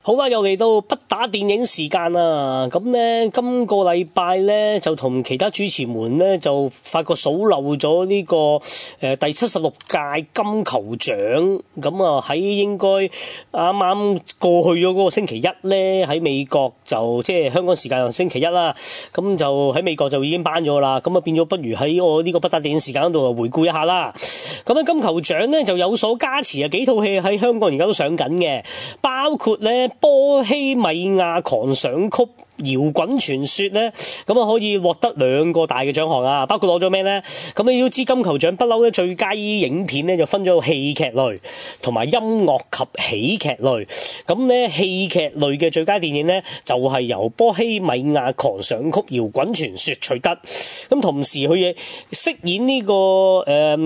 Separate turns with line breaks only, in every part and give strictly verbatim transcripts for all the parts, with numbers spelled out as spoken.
好啦，又嚟到不打電影時間啦。咁咧，今個禮拜咧就同其他主持們咧就發覺數漏咗呢、這個誒、呃、第七十六屆金球獎。咁啊喺應該啱啱過去咗嗰個星期一咧，喺美國就即係香港時間星期一啦。咁就喺美國就已經頒咗啦。咁啊變咗不如喺我呢個不打電影時間度回顧一下啦。咁咧金球獎咧就有所加持啊，幾套戲喺香港而家都上緊嘅，包括咧。波希米亞狂想曲搖滾傳說咧，咁啊可以獲得兩個大嘅獎項啊，包括攞咗咩咧？咁你要知金球獎不嬲咧，最佳影片咧就分咗戲劇類同埋音樂及喜劇類。咁咧戲劇類嘅最佳電影咧就係由波希米亞狂想曲搖滾傳說取得。咁同時佢飾演呢個誒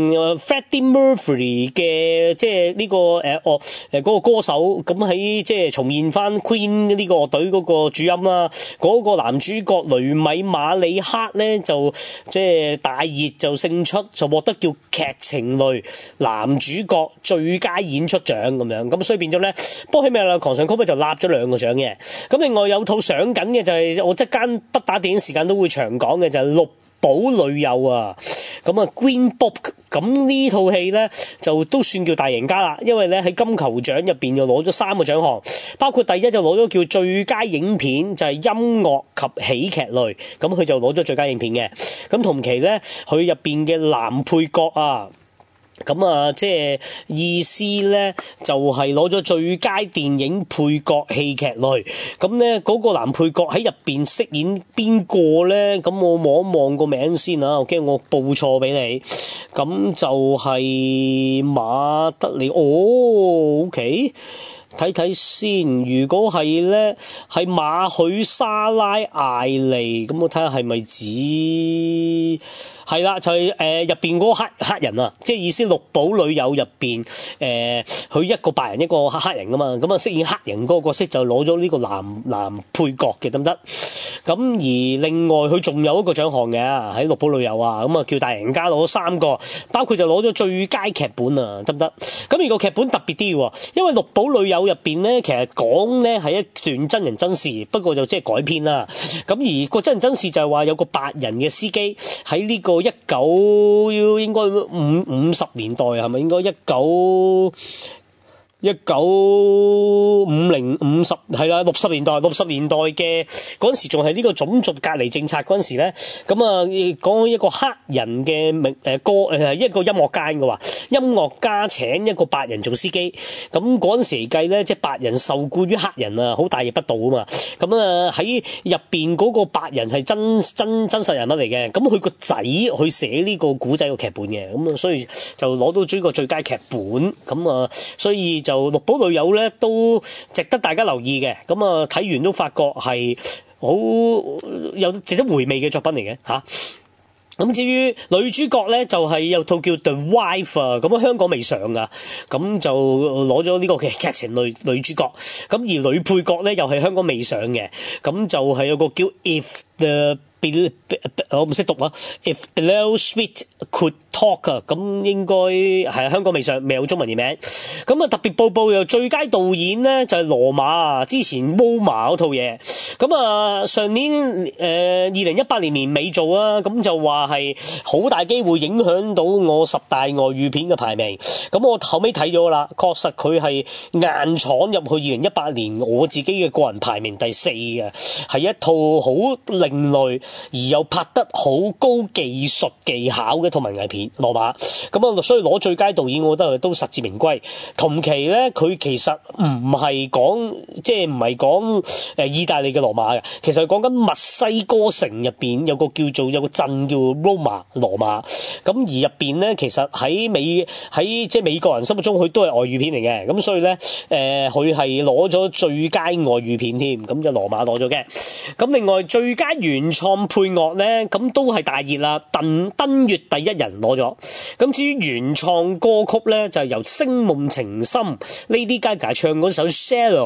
Freddie Mercury 嘅即係呢個誒哦誒嗰個歌手，咁喺即係重現翻 Queen 呢個樂隊嗰個主音啦。嗰個男主角雷米馬里克咧就即係大熱就勝出，就獲得叫劇情類男主角最佳演出獎咁樣。咁所以變咗咧，波希米亞狂想曲咧就立咗兩個獎嘅。咁另外有套上緊嘅就係、是、我即間不打電影時間都會長講嘅就係、是、綠寶女友啊。咁啊 Green Book 咁呢套戲咧就都算叫大贏家啦，因為咧喺金球獎入邊就攞咗三個獎項，包括第一就攞咗叫最佳影片，就係、是、音樂及喜劇類，咁佢就攞咗最佳影片嘅。咁同期咧佢入邊嘅男配角啊，咁啊即係意思咧就係攞咗最佳電影配角戲劇類。咁咧嗰個男配角喺入邊飾演邊個咧？咁我望一望個名先啊，我驚我報錯俾你。咁就係馬德里哦 OK，睇睇先。如果係咧係馬許沙拉艾利，咁我睇下係咪指係啦，就係誒入邊嗰個黑黑人啊，即係意思綠寶女友入邊誒佢一個白人一個黑黑人噶嘛，咁啊飾演黑人嗰個角色就攞咗呢個男男配角嘅，得唔得？咁而另外佢仲有一個獎項嘅喺綠寶女友啊，咁啊叫大贏家攞咗三個，包括就攞咗最佳劇本啊，得唔得？咁而個劇本特別啲喎，因為綠寶女友入邊咧其實講咧係一段真人真事，不過就即係改編啦。咁而個真人真事就係話有個白人嘅司機喺呢個一九應該五五十年代係咪應該一九一九五零五十係啦六十年代六十年代嘅嗰陣時仲係呢個種族隔離政策嗰陣時咧，咁啊講一個黑人嘅名誒歌誒一個音樂家嘅話，音樂家請一個白人做司機，咁嗰陣時計咧即係白人受僱於黑人啊，好大逆不道啊嘛。咁啊喺入邊嗰個白人係真真真實人物嚟嘅，咁佢個仔去寫呢個古仔個劇本嘅，咁啊所以就攞到呢個最佳劇本，咁啊所以就綠寶女友咧都值得大家留意嘅。咁啊睇完都發覺係好有值得回味嘅作品嚟嘅嚇。咁至於女主角咧就係、是、有套叫 The Wife 啊，咁啊香港未上噶，咁就攞咗呢個嘅劇情類女主角。咁而女配角咧又係香港未上嘅，咁就係有個叫 If the Bill, 我唔識讀啊 If Beale Street Could Talk 啊，咁應該係香港未上，未有中文譯名。咁啊特別報報又最佳導演咧就係羅馬啊，之前 Roma 嗰套嘢。咁啊上年誒二零一八年年尾做啊，咁就話係好大機會影響到我十大外語片嘅排名。咁我後尾睇咗啦，確實佢係硬闖入去二零一八年我自己嘅個人排名第四嘅，係一套好另類而又拍得好高技術技巧嘅一套文藝片羅馬。咁啊所以攞最佳導演我覺得都實至名歸。同期咧佢其實唔係講即係唔係講誒意大利嘅羅馬嘅，其實係講緊墨西哥城入邊有個叫做有個鎮叫 Roma 羅馬。咁而入邊咧其實喺美喺即係美國人心目中佢都係外語片嚟嘅，咁所以咧誒佢係攞咗最佳外語片添，咁就羅馬攞咗嘅。咁另外最佳原創配樂咧，咁都係大熱啦，登登月第一人攞咗。咁至於原創歌曲咧，就係由星夢情深 Lady Gaga 唱嗰首 Shallow 攞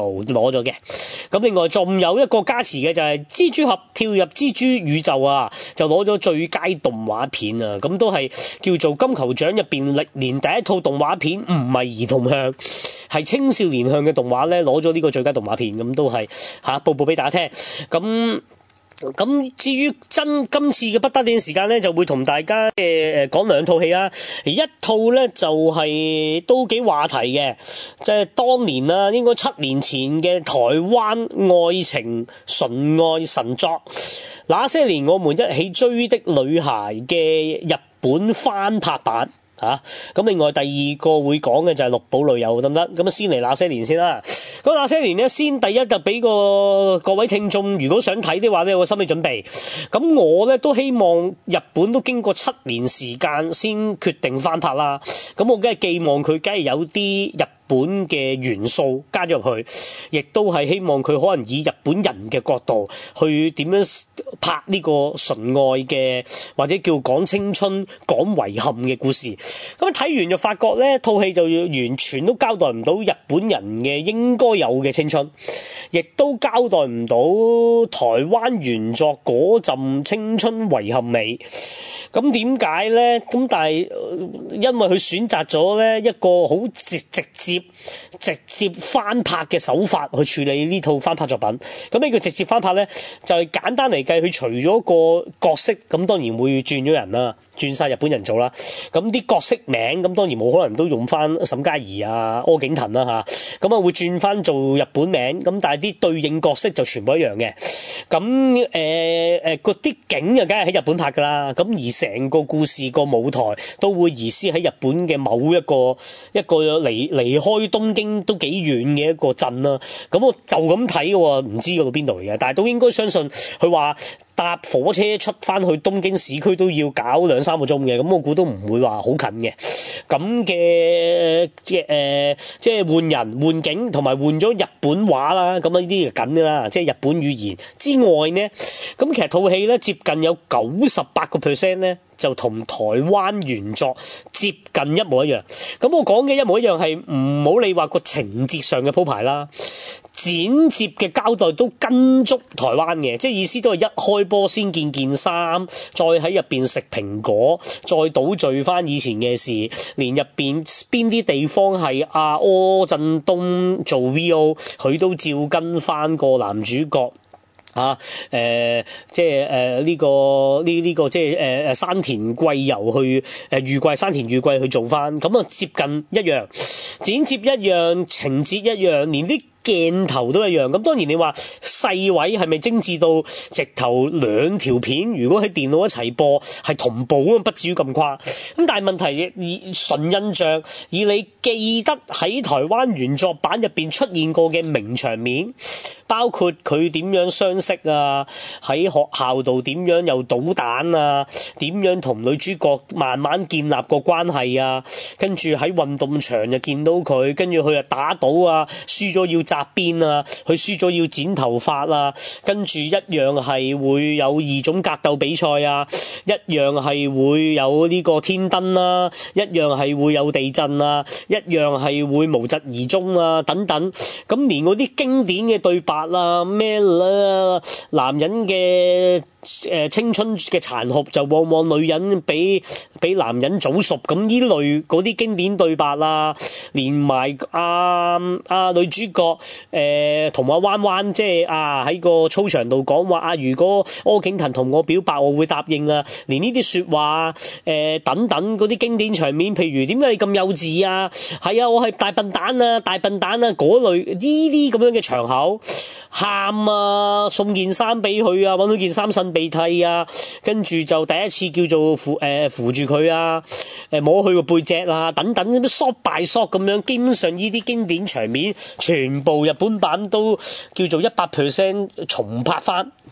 攞咗嘅。咁另外仲有一個加持嘅就係蜘蛛俠跳入蜘蛛宇宙啊，就攞咗最佳動畫片啊。咁都係叫做金球獎入邊歷年第一套動畫片，唔係兒童向，係青少年向嘅動畫咧，攞咗呢個最佳動畫片。咁都係吓報報俾大家聽。咁咁至於真今次嘅不打電影時間咧，就會同大家誒誒講兩套戲啦。一套咧就係、是、都幾話題嘅，即、就、係、是、當年啦，應該七年前嘅台灣愛情純愛神作，那些年我們一起追的女孩嘅日本翻拍版。吓，咁、啊、另外第二個會講嘅就係綠寶女友得唔得？咁啊先嚟那些年先啦。咁那些年咧，先第一就俾個各位聽眾，如果想睇的話咧，有個心理準備。咁我咧都希望日本都經過七年時間先決定翻拍啦。咁我梗係寄望佢，梗係有啲日本嘅元素加咗入去，亦都係希望佢可能以日本人嘅角度去點樣拍呢個純愛嘅，或者叫講青春、講遺憾嘅故事。咁睇完就發覺呢套戲就完全都交代唔到日本人嘅應該有嘅青春，亦都交代唔到台灣原作嗰陣青春遺憾美。咁點解呢？咁但係因為佢選擇咗呢一個好直直接直接翻拍嘅手法去處理呢套翻拍作品。咁呢個直接翻拍呢，就係、是、簡單嚟計，佢除咗個角色，咁當然會轉咗人啦，轉晒日本人做啦。咁啲角色名咁當然冇可能都用翻沈佳宜啊、柯景騰啦嚇，咁啊會轉翻做日本名。咁但係啲對應角色就全部一樣嘅。咁誒誒嗰啲景啊，梗係喺日本拍㗎啦。咁而成個故事個舞台都會移師喺日本嘅某一個一個離離開東京都幾遠嘅一個鎮啦。咁我就咁睇嘅喎，唔知嗰度邊度嚟嘅，但係都應該相信佢話搭火車出翻去東京市區都要搞兩三個鐘嘅，咁我估都唔會話好近嘅。咁嘅嘅誒，即係換人換景同埋換咗日本話啦，咁啊呢啲就緊㗎啦，即係日本語言之外呢，咁其實套戲咧接近有九十八個 percent 咧，就同台灣原作接近一模一樣。咁我講嘅一模一樣係唔好理話個情節上嘅鋪排啦，剪接嘅交代都跟足台灣嘅，即係意思都係一開波先見件衫，再喺入邊食蘋果，再倒敘翻以前嘅事，連入邊邊啲地方係阿柯震東做 V O， 佢都照跟翻個男主角。啊，誒、呃，即係誒呢個呢呢、這個即係誒誒山田貴由去誒裕貴山田裕貴去做翻，咁啊接近一樣，剪接一樣，情節一樣，連啲鏡頭都一樣。咁當然你話細位係咪精緻到直頭兩條片如果喺電腦一齊播係同步咁，不至於咁誇。咁但係問題以純印象，以你記得喺台灣原作版入邊出現過嘅名場面，包括佢點樣相識啊，喺學校度點樣又搗蛋啊，點樣同女主角慢慢建立個關係啊，跟住喺運動場就見到佢，跟住佢又打賭啊，輸咗要紮辮啊，佢輸咗要剪頭髮啊，跟住一樣係會有異種格鬥比賽啊，一樣係會有呢個天燈啦，一樣係會有地震啊，一樣係會無疾而終啊等等。咁連嗰啲經典嘅對白啦，咩啦，男人嘅誒青春嘅殘酷就往往女人比比男人早熟，咁呢類嗰啲經典對白啦，連埋阿阿女主角誒同阿彎彎即係啊喺個操場度講話啊，如果柯景騰同我表白我會答應啊，連呢啲說話誒、呃、等等嗰啲經典場面，譬如點解你咁幼稚啊，係啊我係大笨蛋啊大笨蛋啊嗰類呢啲咁樣嘅場口，喊啊送件衫俾佢啊，搵到件衫擤鼻涕啊，跟住就第一次叫做扶誒、呃、扶住佢啊，誒摸佢個背脊啊等等咁樣，shot by shot咁樣，基本上呢啲經典場面全部日本版都叫做一百 percent 重拍翻。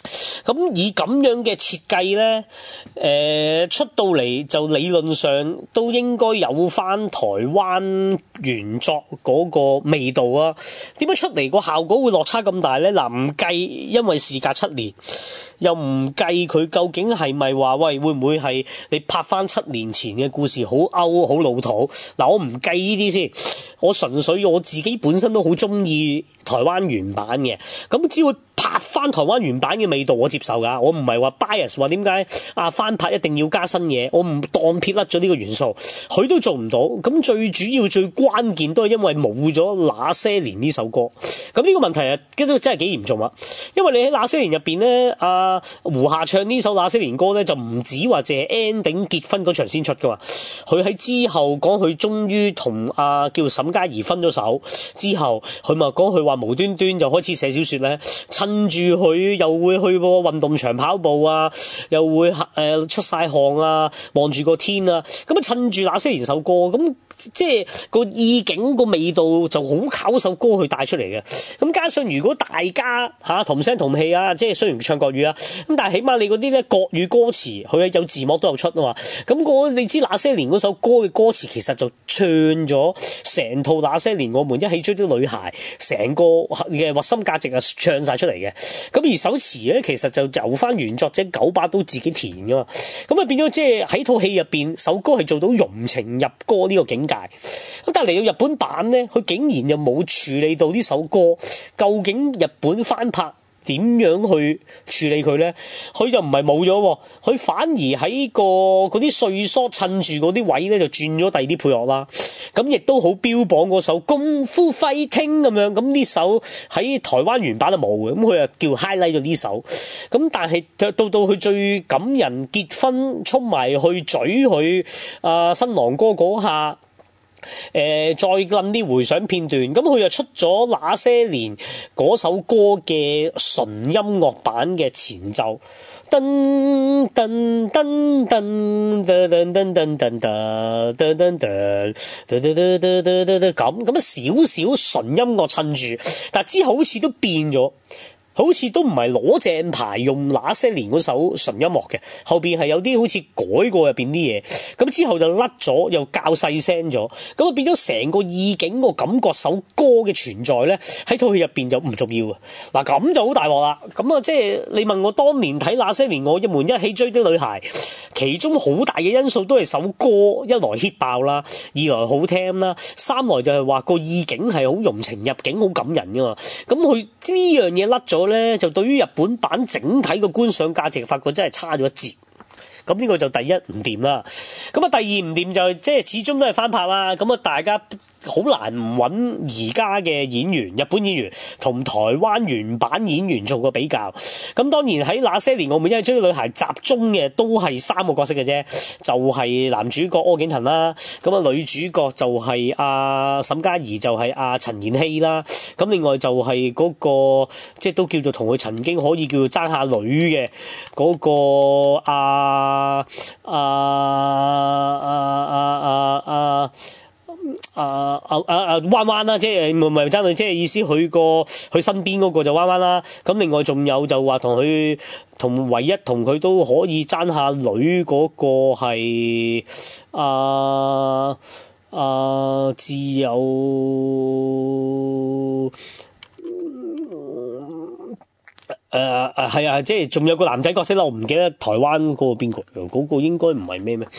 咁以咁樣嘅設計咧，誒、呃、出到嚟就理論上都應該有翻台灣原作嗰個味道啊。點解出嚟個效果會落差咁大咧？嗱，唔計因為事隔七年，又唔計佢究竟係咪話喂會唔會係你拍翻七年前嘅故事好 out 好老土？嗱，我唔計呢啲先，我純粹我自己本身都好中意台灣原版嘅，咁只會拍翻台灣原版嘅味道，我接受㗎。我唔係話 bias 話點解啊翻拍一定要加新嘢，我唔當撇甩咗呢個元素，佢都做唔到。咁最主要最關鍵都係因為冇咗那些年呢首歌。咁呢個問題啊，真係幾嚴重啊！因為你喺那些年入邊咧，阿胡夏唱呢首那些年歌咧，就唔止話淨係 ending 結婚嗰場先出㗎嘛。佢喺之後講佢終於同阿叫沈佳宜分咗手之後，佢咪講佢話無端端就開始寫小説咧。趁住佢又會去個運動場跑步啊，又會誒、呃、出晒汗啊，望住個天啊，咁啊趁住那些年首歌，咁即係個意境個味道就好靠首歌去帶出嚟嘅。咁加上如果大家嚇、啊、同聲同氣啊，即係雖然唱國語啊，咁但係起碼你嗰啲咧國語歌詞佢有字幕都有出啊嘛。咁、那個你知那些年嗰首歌嘅歌詞其實就唱咗成套那些年我們一起追的女孩，成個嘅核心價值啊唱晒出嚟嘅。咁而首詞咧，其實就由翻原作者九把刀自己填噶嘛，咁啊變咗即係喺套戲入邊首歌係做到融情入歌呢個境界。咁但係嚟到日本版咧，佢竟然又冇處理到呢首歌，究竟日本翻拍點樣去處理佢咧？佢就唔係冇咗，佢反而喺個嗰啲歲數趁住嗰啲位咧，就轉咗第二啲配樂啦。咁亦都好標榜嗰首功夫 fighting 咁樣。咁呢首喺台灣原版都冇嘅，咁佢又叫 highlight 咗呢首。咁但係到到佢最感人結婚衝埋去嘴佢啊新郎哥嗰下。誒、呃，再諗啲回想片段，咁佢又出咗那些年嗰首歌嘅純音樂版嘅前奏，噔噔噔噔噔噔噔噔噔噔噔噔噔噔噔噔咁咁少少純音樂襯住，但係之後好似都變咗。好似都唔係攞正牌用那些年嗰首純音樂嘅，後邊係有啲好似改過入邊啲嘢，咁之後就甩咗，又較細聲咗，咁啊變咗成個意境個感覺，首歌嘅存在咧喺套戲入邊就唔重要啊！嗱咁就好大鑊啦，咁啊即係你問我當年睇那些年我一門一起追的女孩，其中好大嘅因素都係首歌一來 hit 爆啦，二來好聽啦，三來就係話個意境係好融情入境，好感人噶嘛，咁佢呢樣嘢甩咗咧，就對於日本版整體個觀賞價值發覺真係差咗一截。咁呢個就第一唔掂啦。咁啊第二唔掂就即係始終都係翻拍啦。咁啊大家好難唔揾而家嘅演員，日本演員同台灣原版演員做個比較。咁當然喺那些年我們一起追的女孩集中嘅都係三個角色嘅啫，就係、是、男主角柯景騰啦，咁啊女主角就係阿沈佳宜，就係阿陳妍希啦。咁另外就係嗰、那個即係都叫做同佢曾經可以叫做爭下女嘅嗰、那個阿啊啊啊啊啊啊啊啊彎彎啦，即係唔係爭女，即係意思佢個佢身邊嗰個就彎彎啦。咁另外仲有就話同佢同唯一同佢都可以爭下女嗰個係啊啊自由。誒誒係啊，即係仲有個男仔角色啦，我唔記得台灣嗰個邊個，嗰、那個應該唔係咩咩，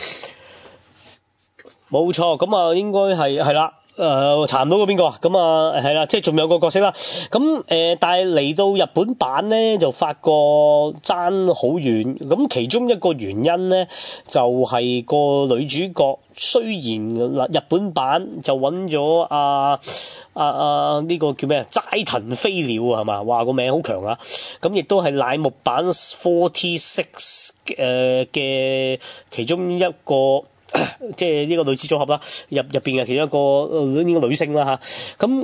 冇錯，咁啊應該係係啦。誒查唔到個邊個，咁啊係啦，即係仲有個角色啦。咁誒、呃，但係嚟到日本版咧，就發覺爭好遠。咁其中一個原因咧，就係、是、個女主角雖然嗱日本版就揾咗啊啊啊呢、這個叫咩啊齋藤飛鳥啊係嘛，話個名好強啊。咁亦都係乃木坂四十六誒嘅其中一個。即係呢個女子組合啦，入入邊嘅其中一個呢個女性啦嚇，咁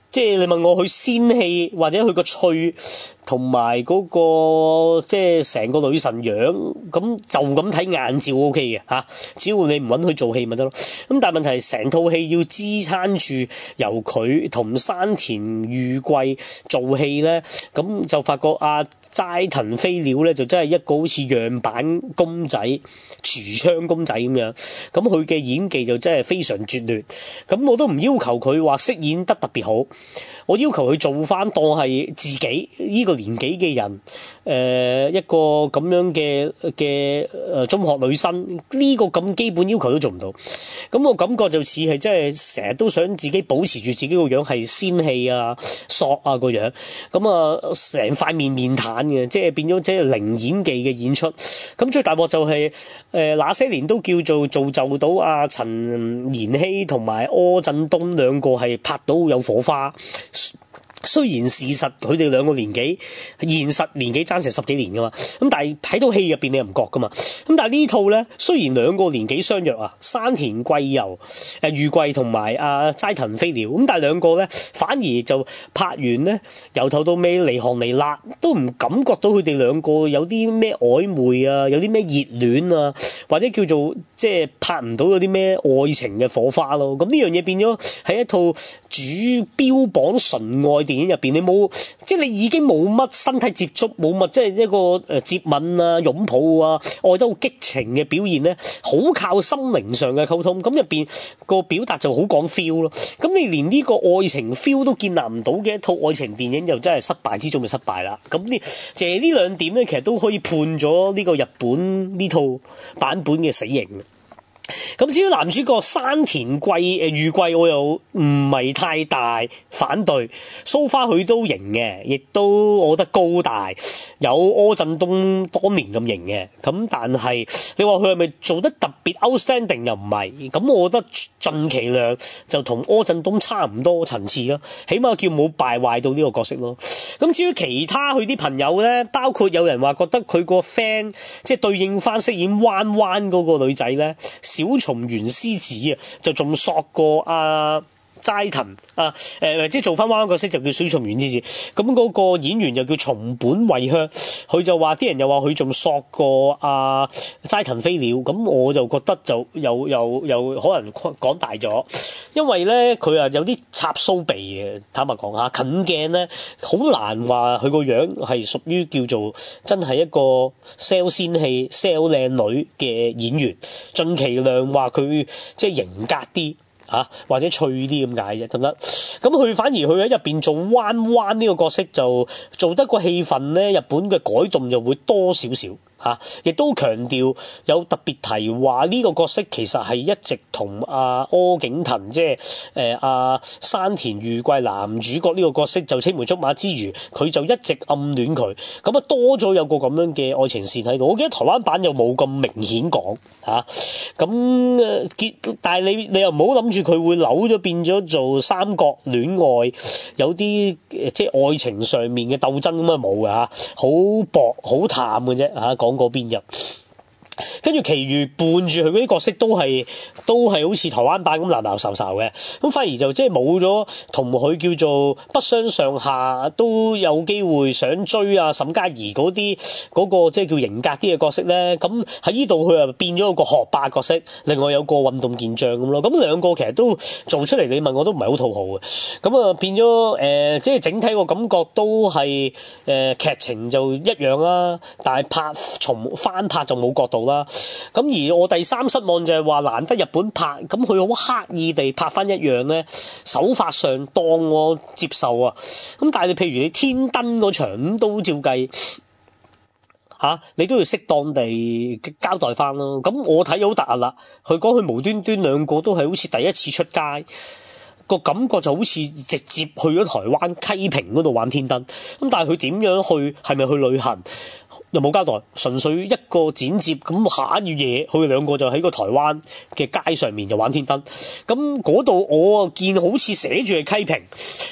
即係你問我佢仙氣或者佢個趣同埋嗰個即係成個女神樣，咁就咁睇硬照 O K 嘅嚇，只要你唔揾佢做戲咪得咯。咁但係問題係成套戲要支撐住由佢同山田裕貴做戲咧，咁就發覺阿齋藤飛鳥咧就真係一個好似樣板公仔、櫥窗公仔咁樣，咁佢嘅演技就真係非常絕劣。咁我都唔要求佢話飾演得特別好。我要求佢做翻當係自己呢個年紀嘅人，誒、呃、一個咁樣嘅嘅誒中學女生，呢、這個咁基本要求都做唔到。咁我感覺就似係真係成日都想自己保持住自己個樣係仙氣啊、索啊個樣，咁啊成塊面面癱嘅，即係變咗即係零演技嘅演出。咁最大鑊就係、是、誒、呃、那些年都叫做造就到阿陳妍希同埋柯震東兩個係拍到有火花。雖然事實佢哋兩個年紀現實年紀爭成十幾年噶嘛，咁但係喺套戲入邊你又唔覺噶嘛。咁但係呢套咧，雖然兩個年紀相若啊，山田貴由誒裕貴同埋阿齋藤飛鳥，咁但係兩個咧反而就拍完咧由頭到尾離行離辣，都唔感覺到佢哋兩個有啲咩曖昧啊，有啲咩熱戀啊，或者叫做即係拍唔到有啲咩愛情嘅火花咯。咁呢樣嘢變咗係一套主標榜純愛電影入邊，你冇即係你已經冇乜身體接觸，冇乜即係一個誒接吻啊、擁抱啊、愛得好激情嘅表現咧，好靠心靈上嘅溝通。咁入邊個表達就好講 feel 咯。咁你連呢個愛情 feel 都建立唔到嘅一套愛情電影，就真係失敗之中嘅失敗啦。咁呢，借呢兩點咧，其實都可以判咗呢個日本呢套版本嘅死刑。咁至於男主角山田貴誒裕貴，我又唔係太大反對，so far佢都型嘅，亦都我覺得高大，有柯震東當年咁型嘅。咁但係你話佢係咪做得特別 outstanding 又唔係，咁我覺得盡其量就同柯震東差唔多層次咯，起碼叫冇敗壞到呢個角色咯。咁至於其他佢啲朋友咧，包括有人話覺得佢個 friend 即係對應翻飾演彎彎嗰個女仔咧，小松原獅子啊，就仲索過阿齋藤啊，誒、呃、即係做翻彎彎角色就叫小松原獅子。咁嗰個演員又叫松本惠香，佢就話啲人又話佢仲索過阿齋藤飛鳥。咁我就覺得就又又又可能講大咗，因為咧佢啊有啲插鬚鼻嘅，坦白講下近鏡咧好難話佢個樣係屬於叫做真係一個 sell 仙氣 sell 靚女嘅演員，盡其量話佢即係型格啲。啊，或者脆啲咁解啫，得唔得？咁佢反而佢喺入邊做彎彎呢個角色就做得個氣氛咧，日本嘅改動就會多少少嚇，亦都強調有特別提話呢個角色其實係一直同阿柯景騰即係誒阿山田裕貴男主角呢個角色就青梅竹馬之餘，佢就一直暗戀佢，咁啊多咗有個咁樣嘅愛情線喺度。我記得台灣版又冇咁明顯講嚇，咁結但係你你又唔好諗住佢會扭咗變咗做三角戀愛，有啲即係愛情上面嘅鬥爭咁啊冇㗎嚇，好薄好淡嘅啫嚇，講嗰邊入。跟住其餘伴住佢嗰啲角色都係都係好似台灣版咁鬧鬧嘈嘈嘅，咁反而就即係冇咗同佢叫做不相上下都有機會想追啊沈佳宜嗰啲嗰個即係叫型格啲嘅角色咧。咁喺呢度佢又變咗個學霸角色，另外有個運動健將咁咯。咁兩個其實都做出嚟，你問我都唔係好討好嘅。咁啊變咗誒、呃，即係整體個感覺都係誒、呃、劇情就一樣啦，但係拍從翻拍就冇角度。咁而我第三失望就係話難得日本拍，咁佢好刻意地拍翻一樣咧，手法上當我接受啊。咁但係你譬如你天燈嗰場咁都照計吓、啊，你都要適當地交代翻咯。咁我睇好突兀啦，佢講佢無端端兩個都係好似第一次出街，個感覺就好似直接去咗台灣溪坪嗰度玩天燈。咁但係佢點樣去？係咪去旅行？又冇交代，純粹一個剪接咁下一夜，佢哋兩個就喺個台灣嘅街上面就玩天燈。咁嗰度我見好似寫住係溪坪，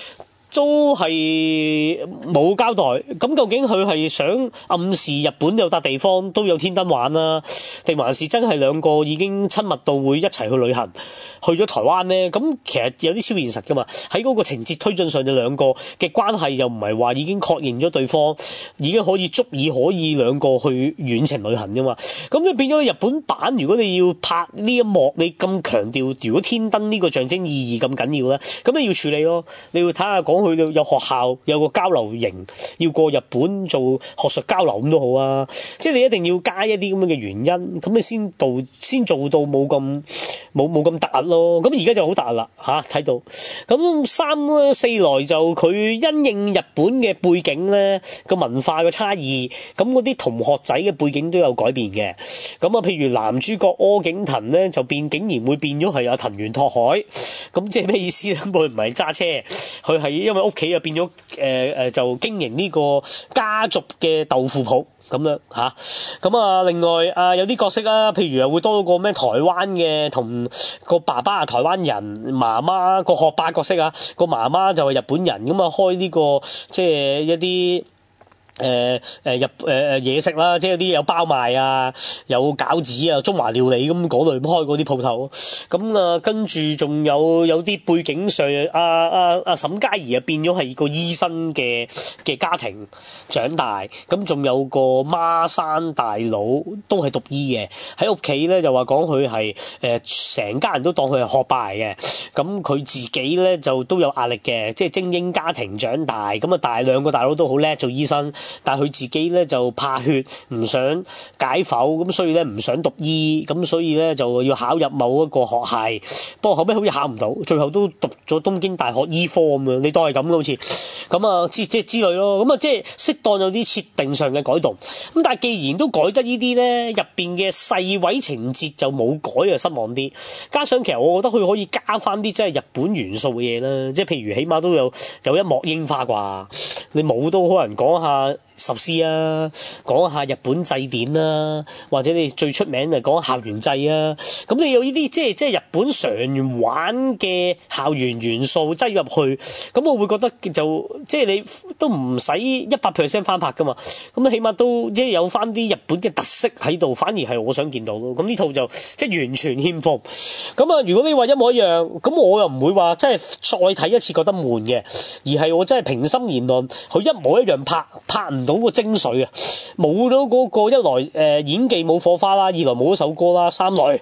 都係冇交代，咁究竟佢係想暗示日本有笪地方都有天燈玩啦，定還是真係兩個已經親密到會一齊去旅行，去咗台灣呢？咁其實有啲超現實㗎嘛，喺嗰個情節推進上，就兩個嘅關係又唔係話已經確認咗對方，已經可以足以可以兩個去遠程旅行㗎嘛。咁你變咗日本版，如果你要拍呢一幕，你咁強調如果天燈呢個象徵意義咁緊要咧，咁你要處理咯，你要睇下講佢有學校有個交流營，要過日本做學術交流咁都好啊，即係你一定要加一啲咁樣嘅原因，咁你先到先做到冇咁冇冇咁突兀咯。咁而家就好突兀啦嚇，睇到咁三四來就佢因應日本嘅背景咧，個文化嘅差異，咁嗰啲同學仔嘅背景都有改變嘅。咁啊，譬如男主角柯景騰咧就變竟然會變咗係阿藤原拓海，咁即係咩意思咧？佢唔係揸車，佢係因為屋企啊變咗誒誒就經營呢個家族嘅豆腐鋪咁樣嚇。咁啊另外啊有啲角色啊，譬如啊會多個咩台灣嘅同個爸爸係台灣人，媽媽個學霸角色啊，個媽媽就係日本人，咁啊開呢個即係一啲誒誒入誒誒嘢食啦，即係啲有包賣啊，有餃子啊，中華料理咁嗰類開嗰啲鋪頭。咁啊跟住仲有有啲背景上，阿阿阿沈佳宜啊變咗係個醫生嘅嘅家庭長大，咁仲有個孖生大佬都係讀醫嘅，喺屋企咧就話講佢係誒成家人都當佢係學霸嚟嘅，咁佢自己咧就都有壓力嘅，即係精英家庭長大，咁啊大兩個大佬都好叻做醫生。但係佢自己咧就怕血，唔想解剖，咁所以咧唔想讀醫，咁所以咧就要考入某一個學系，不過後尾好似考唔到，最後都讀咗東京大學醫科咁樣，你當係咁好似，咁啊之即係之類咯，咁啊即係適當有啲設定上嘅改動，咁但係既然都改得呢啲咧，入邊嘅細位情節就冇改啊，失望啲，加上其實我覺得佢可以加翻啲真係日本元素嘅嘢啦，即係譬如起碼都有有一幕櫻花啩，你冇都可能講下十詩啊，講下日本祭典啊，或者你最出名就講校園祭啊，咁你有呢啲即係即係日本常玩嘅校園元素擠入去，咁我會覺得就即係你都唔使一百 percent 翻拍噶嘛，咁起碼都即係有翻啲日本嘅特色喺度，反而係我想見到咯。咁呢套就即係完全欠奉。咁啊，如果你話一模一樣，咁我又唔會話真係再睇一次覺得悶嘅，而係我真係平心言論，佢一模一樣拍拍唔到個精髓啊，冇咗嗰個一來誒、呃、演技冇火花啦，二來冇咗首歌啦，三來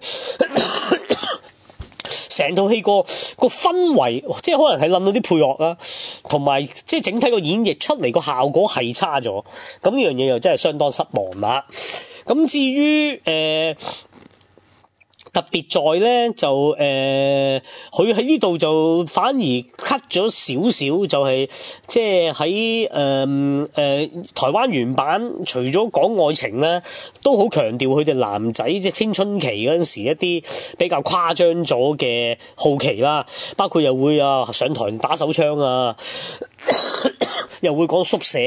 成套戲個個氛圍，即係可能係諗到啲配樂啦，同埋即係整體個演繹出嚟個效果係差咗，咁呢樣嘢又真係相當失望啦。咁至於誒。呃特別在咧就誒，佢喺呢度就反而 cut 咗少少，就係即係喺誒誒台灣原版，除咗講愛情咧，都好強調佢哋男仔即係青春期嗰陣時一啲比較誇張咗嘅好奇啦，包括又會啊上台打手槍啊，又會講宿舍。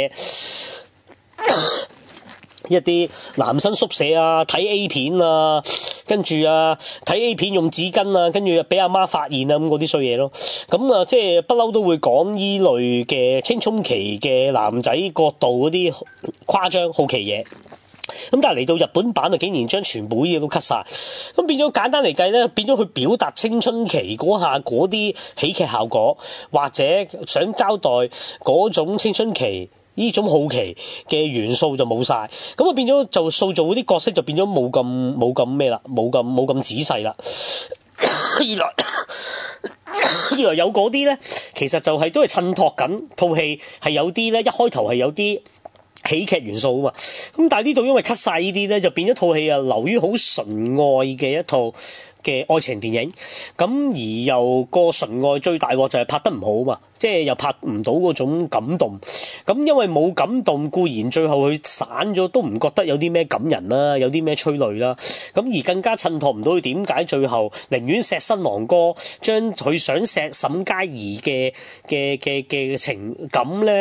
一啲男生宿舍啊，睇 A 片啊，跟住啊睇 A 片用紙巾啊，跟住俾阿媽發現啊咁嗰啲衰嘢咯。咁啊即係不嬲都會講依類嘅青春期嘅男仔角度嗰啲誇張好奇嘢。咁但係嚟到日本版啊，竟然將全部啲嘢都 cut 晒，咁變咗簡單嚟計咧，變咗去表達青春期嗰下嗰啲喜劇效果，或者想交代嗰種青春期呢種好奇嘅元素就冇晒，咁啊變咗就塑造嗰啲角色就變咗冇咁冇咁咩啦，冇咁冇咁仔細啦。二來二來有嗰啲咧，其實就係都係襯托緊套戲係有啲咧，一開頭係有啲喜劇元素啊嘛，咁但係呢度因為 cut 晒呢啲咧，就變咗套戲啊流於好純愛嘅一套嘅愛情電影，咁而又個純愛最大鑊就係拍得唔好嘛，即係又拍唔到嗰種感動，咁因為冇感動固然最後佢散咗都唔覺得有啲咩感人啦，有啲咩催淚啦，咁而更加襯托唔到佢點解最後寧願錫新郎哥，將佢想錫沈佳宜嘅嘅嘅嘅情感咧。誒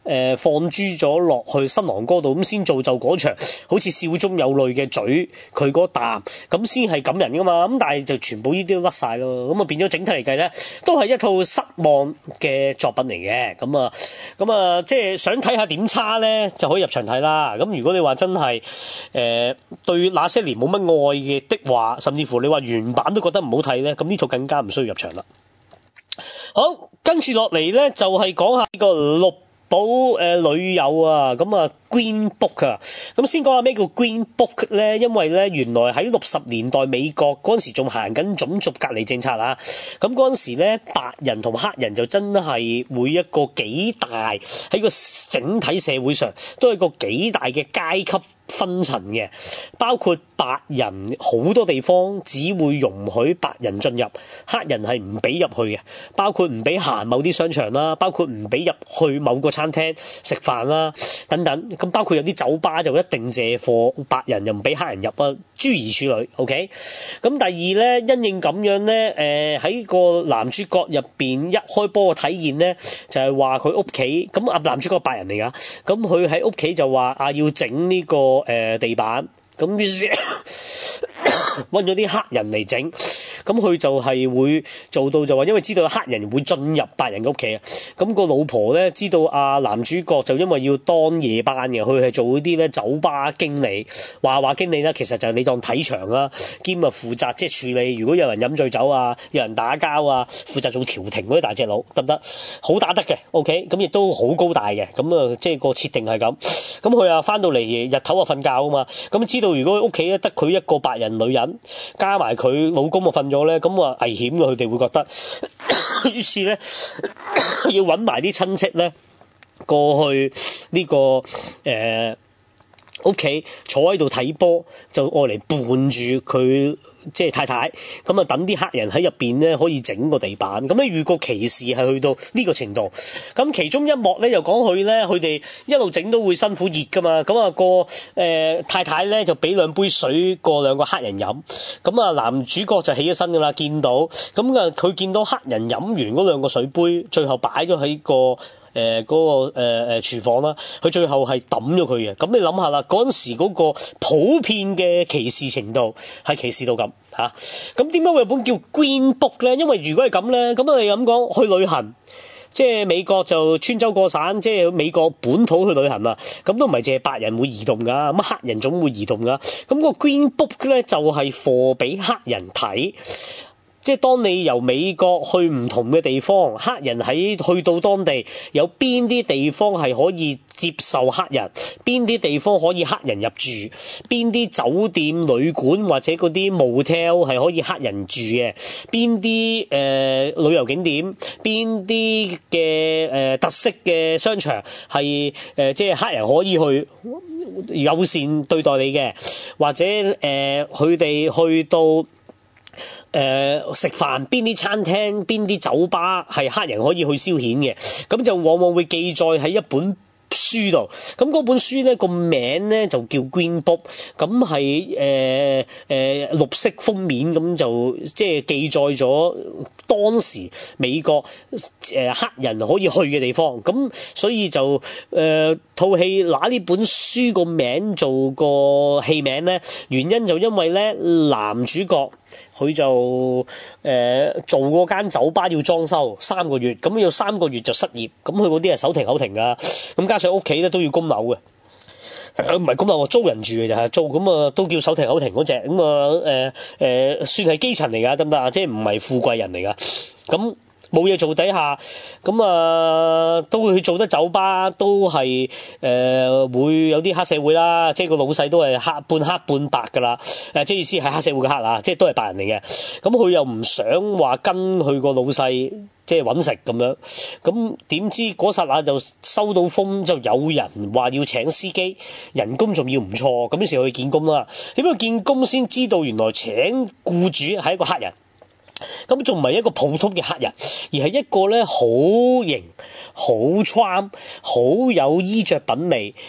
誒放諸咗落去新郎哥度，咁先造就嗰場好似笑中有淚嘅嘴，佢嗰啖咁先係感人噶嘛。咁但係就全部呢啲都甩晒咯，咁啊變咗整體嚟計咧，都係一套失望嘅作品嚟嘅。咁啊咁啊即係想睇下點差咧，就可以入場睇啦。咁如果你話真係誒、呃、對那些年冇乜愛嘅的話，甚至乎你話原版都覺得唔好睇咧，咁呢套更加唔需要入場啦。好，跟住落嚟咧就係講下呢個綠寶誒、呃、女友啊，咁啊 Green Book 啊，咁先講下咩叫 Green Book 咧，因為咧原來喺六十年代美國嗰陣時仲行緊種族隔離政策啊，咁嗰陣時咧白人同黑人就真係每一個幾大喺個整體社會上都係個幾大嘅階級分層嘅，包括白人好多地方只會容許白人進入，黑人係唔俾入去嘅，包括唔俾行某啲商場啦，包括唔俾入去某個餐廳食飯啦等等，咁包括有啲酒吧就一定借貨白人又唔俾黑人入啊，諸如此類 OK。 咁第二咧，因應咁樣咧，誒喺個男主角入邊一開波嘅體現咧，就係話佢屋企咁啊，男主角白人嚟噶，咁佢喺屋企就話啊要整呢個誒、呃、地板，咁於是揾咗啲黑人嚟整，咁佢就係會做到就話，因為知道黑人會進入白人嘅屋企啊，咁個老婆咧知道啊男主角就因為要當夜班嘅，佢係做嗰啲咧酒吧經理，話話經理咧其實就係你當睇場啦，兼啊負責即係處理，如果有人飲醉酒啊，有人打交啊，負責做調停嗰啲大隻佬得唔得？好打得嘅 OK， 咁亦都好高大嘅，咁啊即係個設定係咁，咁佢啊翻到嚟日頭啊瞓覺啊嘛，咁知道如果屋企咧得佢一個白人女人，加埋佢老公啊瞓咗咧，咁啊危險嘅，佢哋會覺得，於是咧要揾埋啲親戚咧過去呢、這個誒屋企坐喺度睇波，就愛嚟伴住佢即係太太，咁啊等啲黑人喺入邊咧可以整個地板，咁咧遇過歧視係去到呢個程度。咁其中一幕咧又講佢咧，佢哋一路整都會辛苦熱噶嘛，咁、那、啊個誒、呃、太太咧就俾兩杯水過兩個黑人飲，咁啊男主角就起咗身噶啦，見到咁啊佢見到黑人飲完嗰兩個水杯，最後擺咗喺個誒嗰、呃那個誒誒、呃、廚房啦，佢最後係抌咗佢嘅。咁你諗下啦，嗰陣時嗰個普遍嘅歧視程度係歧視到咁嚇。咁點解會有本叫 Green Book 咧？因為如果係咁咧，咁我哋咁講去旅行，即係美國就穿州過省，即係美國本土去旅行啊，咁都唔係淨係白人會移動噶，咁黑人總會移動噶。咁個 Green Book 咧就係 for 俾黑人睇。即係當你由美國去唔同嘅地方，黑人喺去到當地有邊啲地方係可以接受黑人，邊啲地方可以黑人入住，邊啲酒店旅館或者嗰啲 motel 係可以黑人住嘅，邊啲誒旅遊景點，邊啲嘅誒特色嘅商場係誒、呃、即係黑人可以去友善對待你嘅，或者誒佢哋去到誒、呃、食飯邊啲餐廳邊啲酒吧係黑人可以去消遣嘅，咁就往往會記載喺一本書度，咁嗰本書咧個名咧就叫 Green Book，咁係誒誒綠色封面，咁就即係記載咗當時美國誒、呃、黑人可以去嘅地方，咁所以就誒套戲拿呢本書個名做個戲名咧，原因就因為咧男主角佢就誒、呃、做嗰間酒吧要裝修三個月，咁要三個月就失業，咁佢嗰啲係手停口停噶，咁加上屋企咧都要供樓嘅，唔係供樓，租人住嘅就係租，咁啊都叫手停口停嗰隻，咁啊誒誒算係基層嚟噶，得唔得啊？即係唔係富貴人嚟噶，咁。冇嘢做底下，咁啊都會去做得酒吧，都係誒、呃、會有啲黑社會啦，即係個老細都係黑半黑半白噶啦，誒即係意思係黑社會嘅黑啊，即係都係白人嚟嘅。咁佢又唔想話跟佢個老細即係揾食咁樣，咁點知嗰剎那就收到風，就有人話要請司機，人工仲要唔錯，咁於是去見工啦。點解見工先知道原來請僱主係一個黑人？咁仲唔係一個普通嘅黑人，而係一個咧好型、好 charm、好有衣着品味、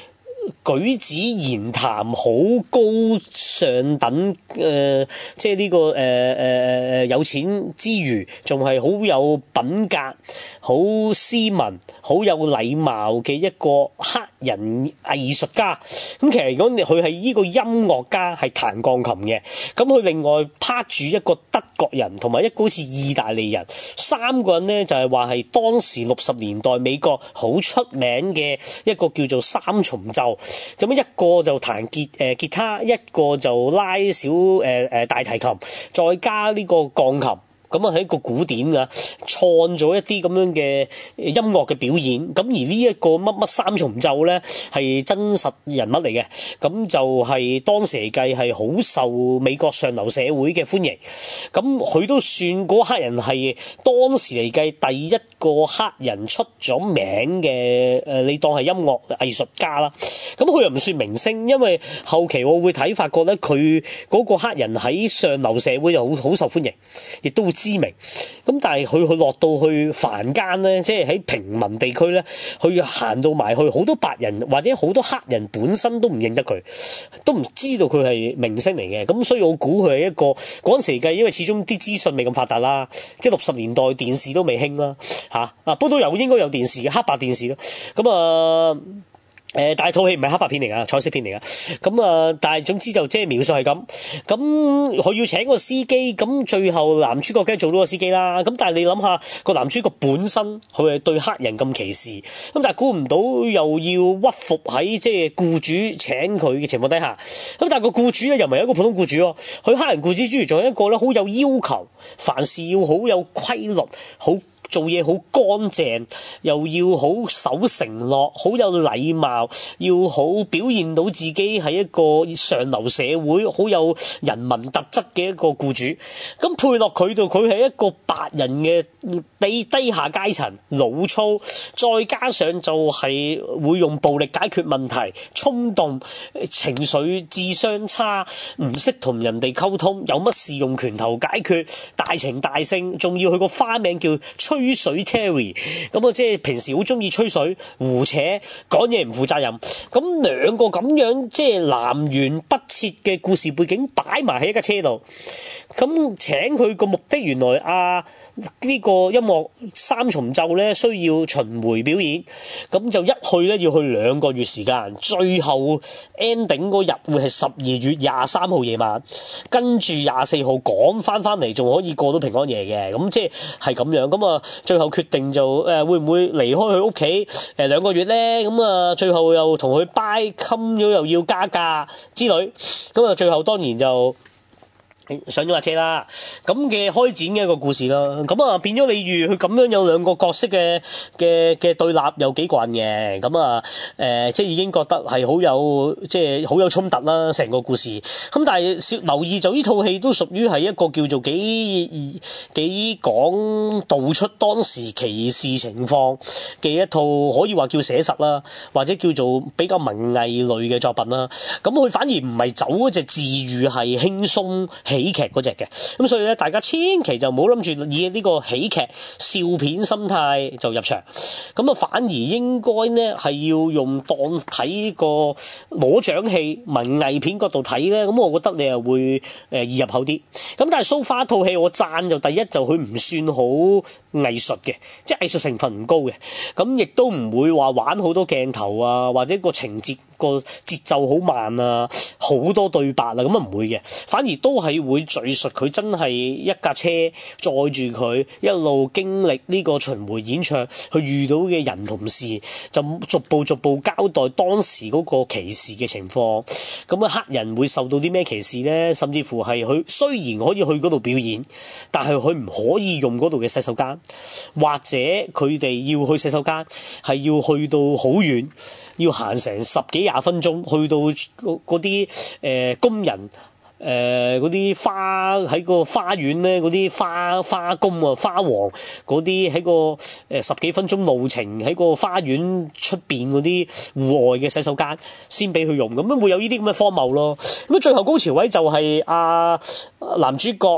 舉止言談好高上等，誒、呃，即係呢、這個誒誒誒有錢之餘，仲係好有品格、好斯文、好有禮貌嘅一個黑人藝術家。咁其實如果佢係呢個音樂家，係彈鋼琴嘅，咁佢另外拍住一個德國人同埋一個好似意大利人，三個人咧就係話係當時六十年代美國好出名嘅一個叫做三重奏。咁一個就彈吉誒吉他，一個就拉小誒誒大提琴，再加呢個鋼琴。咁啊係一個古典啊，創咗一啲咁樣嘅音樂嘅表演。咁而呢一個乜乜三重奏咧係真實人物嚟嘅，咁就係當時嚟計係好受美國上流社會嘅歡迎。咁佢都算嗰黑人係當時嚟計第一個黑人出咗名嘅誒，你當係音樂藝術家啦。咁佢又唔算明星，因為後期我會睇發覺咧，佢嗰個黑人喺上流社會又好好受歡迎，亦都會知名。咁但係佢佢落到去凡間咧，即係喺平民地區咧，佢行到埋去，好多白人或者好多黑人本身都唔認得佢，都唔知道佢係明星嚟嘅。咁所以我估佢係一個嗰陣時計，因為始終啲資訊未咁發達啦，即係六十年代電視都未興啦嚇啊，不過都有應該有電視嘅黑白電視咯。咁啊〜誒，但係套戲唔係黑白片嚟噶，彩色片嚟噶。咁啊，但係總之就即係描述係咁。咁佢要請個司機，咁最後男主角梗係做到個司機啦。咁但係你諗下，個男主角本身佢係對黑人咁歧視，咁但係估唔到又要屈服喺即係僱主請佢嘅情況底下。咁但係個僱主咧又唔係一個普通僱主喎，佢黑人僱主之餘仲有一個咧好有要求，凡事要好有規律，好。做嘢好乾淨，又要好守承諾，好有禮貌，要好表現到自己係一個上流社會好有人民特質嘅一個僱主。咁配落佢度，佢係一個白人嘅低低下階層，老粗，再加上就係會用暴力解決問題，衝動，情緒智商差，唔識同人哋溝通，有乜事用拳頭解決，大情大性，仲要佢個花名叫吹水 Terry， 咁啊即係平時好中意吹水胡扯，講嘢唔負責任。咁兩個咁樣即係南轅北轍嘅故事背景擺埋喺一架車度，咁請佢個目的原來啊呢個音樂三重奏咧需要巡迴表演，咁就一去咧要去兩個月時間，最後 ending 嗰日會係十二月廿三號夜晚，跟住廿四號趕翻翻嚟，仲可以過到平安夜嘅。咁即係係咁樣。咁啊最後決定就誒、呃、會唔會離開佢屋企誒兩個月咧？咁啊最後又同佢掰襟咗，又要加價之類。咁啊最後當然就上咗架車啦，咁嘅開展嘅一個故事啦。咁啊變咗你預佢咁樣有兩個角色嘅嘅嘅對立有幾個人嘅，咁啊誒即係已經覺得係好有即係好有衝突啦成個故事。咁但係留意就呢套戲都屬於係一個叫做幾幾講道出當時歧視情況嘅一套，可以話叫寫實啦，或者叫做比較文藝類嘅作品啦。咁佢反而唔係走嗰隻治癒係輕鬆喜劇嗰隻嘅，咁所以咧，大家千祈就唔好諗住以呢個喜劇笑片心態就入場，咁啊反而應該咧係要用當睇呢個攞獎戲文藝片角度睇咧，咁我覺得你又會誒易入口啲。咁但係 so far 套戲我讚就第一就佢唔算好藝術嘅，即係藝術成分唔高嘅，咁亦都唔會話玩好多鏡頭啊，或者個情節個節奏好慢啊，好多對白啊，咁啊唔會嘅，反而都係會敘述佢真係一架車載住佢一路經歷呢個巡迴演唱，佢遇到嘅人同事，就逐步逐步交代當時嗰個歧視嘅情況。咁啊黑人會受到啲咩歧視呢？甚至乎係佢雖然可以去嗰度表演，但係佢唔可以用嗰度嘅洗手間，或者佢哋要去洗手間係要去到好遠，要行成十幾廿分鐘，去到嗰啲誒工人。誒嗰啲花喺個花園咧，嗰啲花花工啊、花王嗰啲喺個誒、呃、十幾分鐘路程喺個花園出邊嗰啲戶外嘅洗手間先俾佢用，咁樣會有呢啲咁嘅荒謬咯。咁最後高潮位就係阿、啊、男主角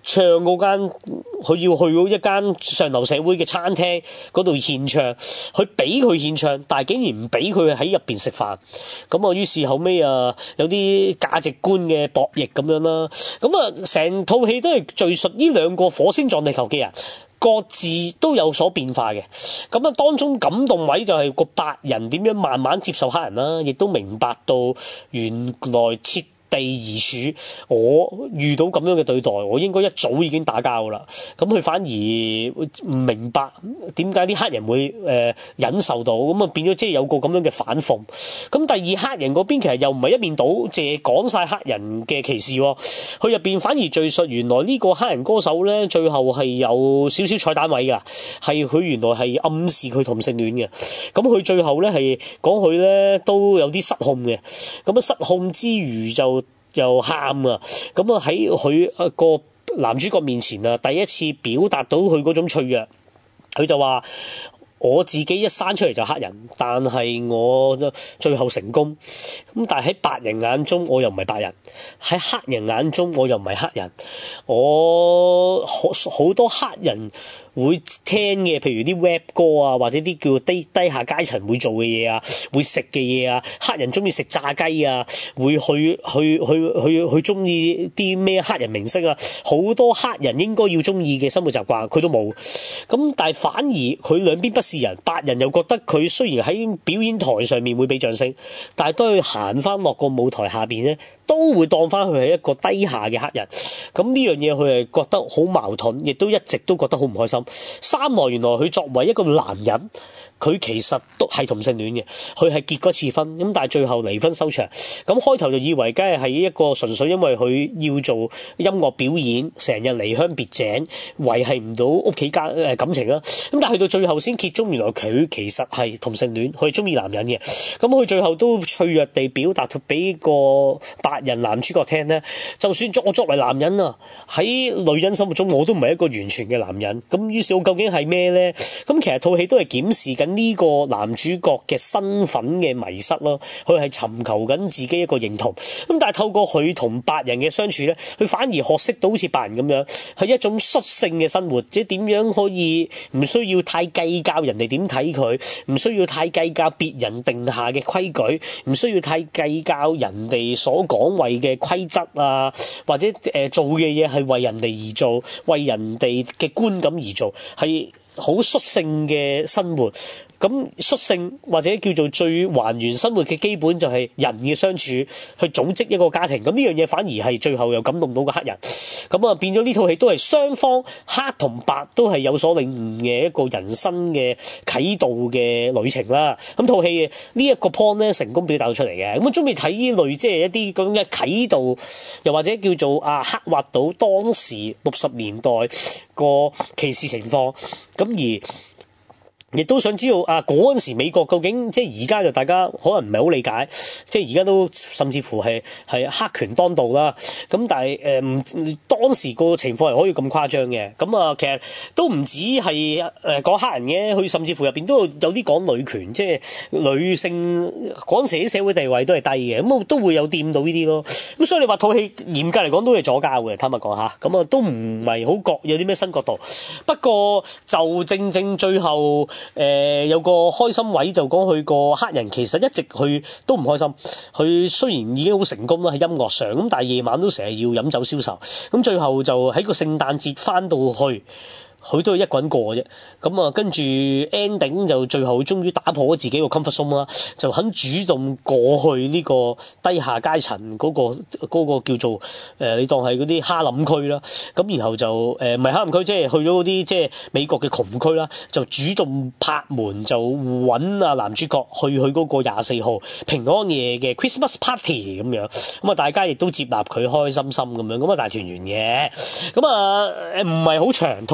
唱嗰間，佢要去一間上流社會嘅餐廳嗰度獻唱，佢俾佢獻唱，但係竟然唔俾佢喺入邊食飯，咁啊於是後尾啊有啲價值觀嘅博弈咁樣啦，咁啊成套戲都係敘述呢兩個火星撞地球嘅人各自都有所變化嘅，咁啊當中感動位就係個白人點樣慢慢接受黑人啦，亦都明白到原來設地而處，我遇到咁樣嘅對待，我應該一早已經打交啦。咁佢反而唔明白點解啲黑人會誒、呃、忍受到，咁啊變咗即係有個咁樣嘅反諷。咁第二黑人嗰邊其實又唔係一面倒，淨係講晒黑人嘅歧視，佢入邊反而敘述原來呢個黑人歌手咧，最後係有少少彩蛋位㗎，係佢原來係暗示佢同性戀嘅。咁佢最後咧係講佢咧都有啲失控嘅，咁啊失控之餘就又喊啊！咁啊喺佢個男主角面前啊，第一次表達到佢嗰種脆弱，佢就話：我自己一生出嚟就黑人，但係我最後成功。咁但係喺白人眼中我又唔係白人，喺黑人眼中我又唔係黑人。我好好多黑人會聽嘅，譬如啲 rap 歌啊，或者啲叫低低下階層會做嘅嘢啊，會食嘅嘢啊，黑人中意食炸雞啊，會去去去去去中意啲咩黑人明星啊，好多黑人應該要中意嘅生活習慣佢都冇。咁但係反而佢兩邊不是人，白人又覺得佢雖然喺表演台上面會俾掌聲，但係當佢行翻落個舞台下邊咧，都會當翻佢係一個低下嘅黑人。咁呢樣嘢佢係覺得好矛盾，亦都一直都覺得好唔開心。三來原來佢作為一個男人，佢其實都係同性戀嘅，佢係結過一次婚，咁但係最後離婚收場。咁開頭就以為梗係係一個純粹因為佢要做音樂表演，成日離鄉別井，維繫唔到屋企家誒感情啦。咁但係去到最後先揭盅，原來佢其實係同性戀，佢係中意男人嘅。咁佢最後都脆弱地表達俾個白人男主角聽咧，就算作我作為男人啊，喺女人心目中我都唔係一個完全嘅男人。咁於是我究竟係咩咧？咁其實套戲都係檢視緊呢個男主角嘅身份嘅迷失咯，佢係尋求緊自己一個認同。咁但係透過佢同白人嘅相處咧，佢反而學識到好似白人咁樣，係一種率性嘅生活，即係點樣可以唔需要太計較人哋點睇佢，唔需要太計較別人定下嘅規矩，唔需要太計較人哋所講為嘅規則啊，或者誒、呃、做嘅嘢係為人哋而做，為人哋嘅觀感而做，係好率性嘅生活。咁率性或者叫做最還原生活嘅基本就係人嘅相處，去組織一個家庭。咁呢樣嘢反而係最後又感動到個黑人。咁啊變咗呢套戲都係雙方黑同白都係有所領悟嘅一個人生嘅啟導嘅旅程啦。咁套戲呢一個 point 咧成功表達到出嚟嘅。咁啊中意睇呢類即係一啲咁嘅啟導，又或者叫做啊刻畫到當時六十年代個歧視情況。咁而亦都想知道啊嗰陣時美國究竟即係而家就大家可能唔係好理解，即係而家都甚至乎係係黑權當道啦。咁但係誒唔當時個情況係可以咁誇張嘅。咁啊其實都唔止係誒講黑人嘅，佢甚至乎入邊都有啲講女權，即係女性嗰陣時啲社會地位都係低嘅。咁都會有掂到呢啲咯。咁所以你話套戲嚴格嚟講都係左膠嘅，坦白講下。咁啊都唔係好覺有啲咩新角度。不過就正正最後。誒、呃、有個開心位就講佢個黑人其實一直佢都唔開心，佢雖然已經好成功啦喺音樂上，咁但係夜晚都成日要飲酒消愁，咁最後就喺個聖誕節翻到去。佢都係一個人過嘅啫，咁啊跟住 ending 就最後終於打破咗自己個 comfort zone 啦，就肯主動過去呢個低下階層嗰、嗰個嗰個叫做誒、呃、你當係嗰啲哈林區啦，咁然後就誒唔係哈林區，即係去咗嗰啲即係美國嘅窮區啦，就主動拍門就揾啊男主角去去嗰個廿四號平安夜嘅 Christmas party 咁樣，咁啊大家亦都接納佢開開心心咁樣，咁啊大團圓嘅，咁啊誒唔係好長套戲拖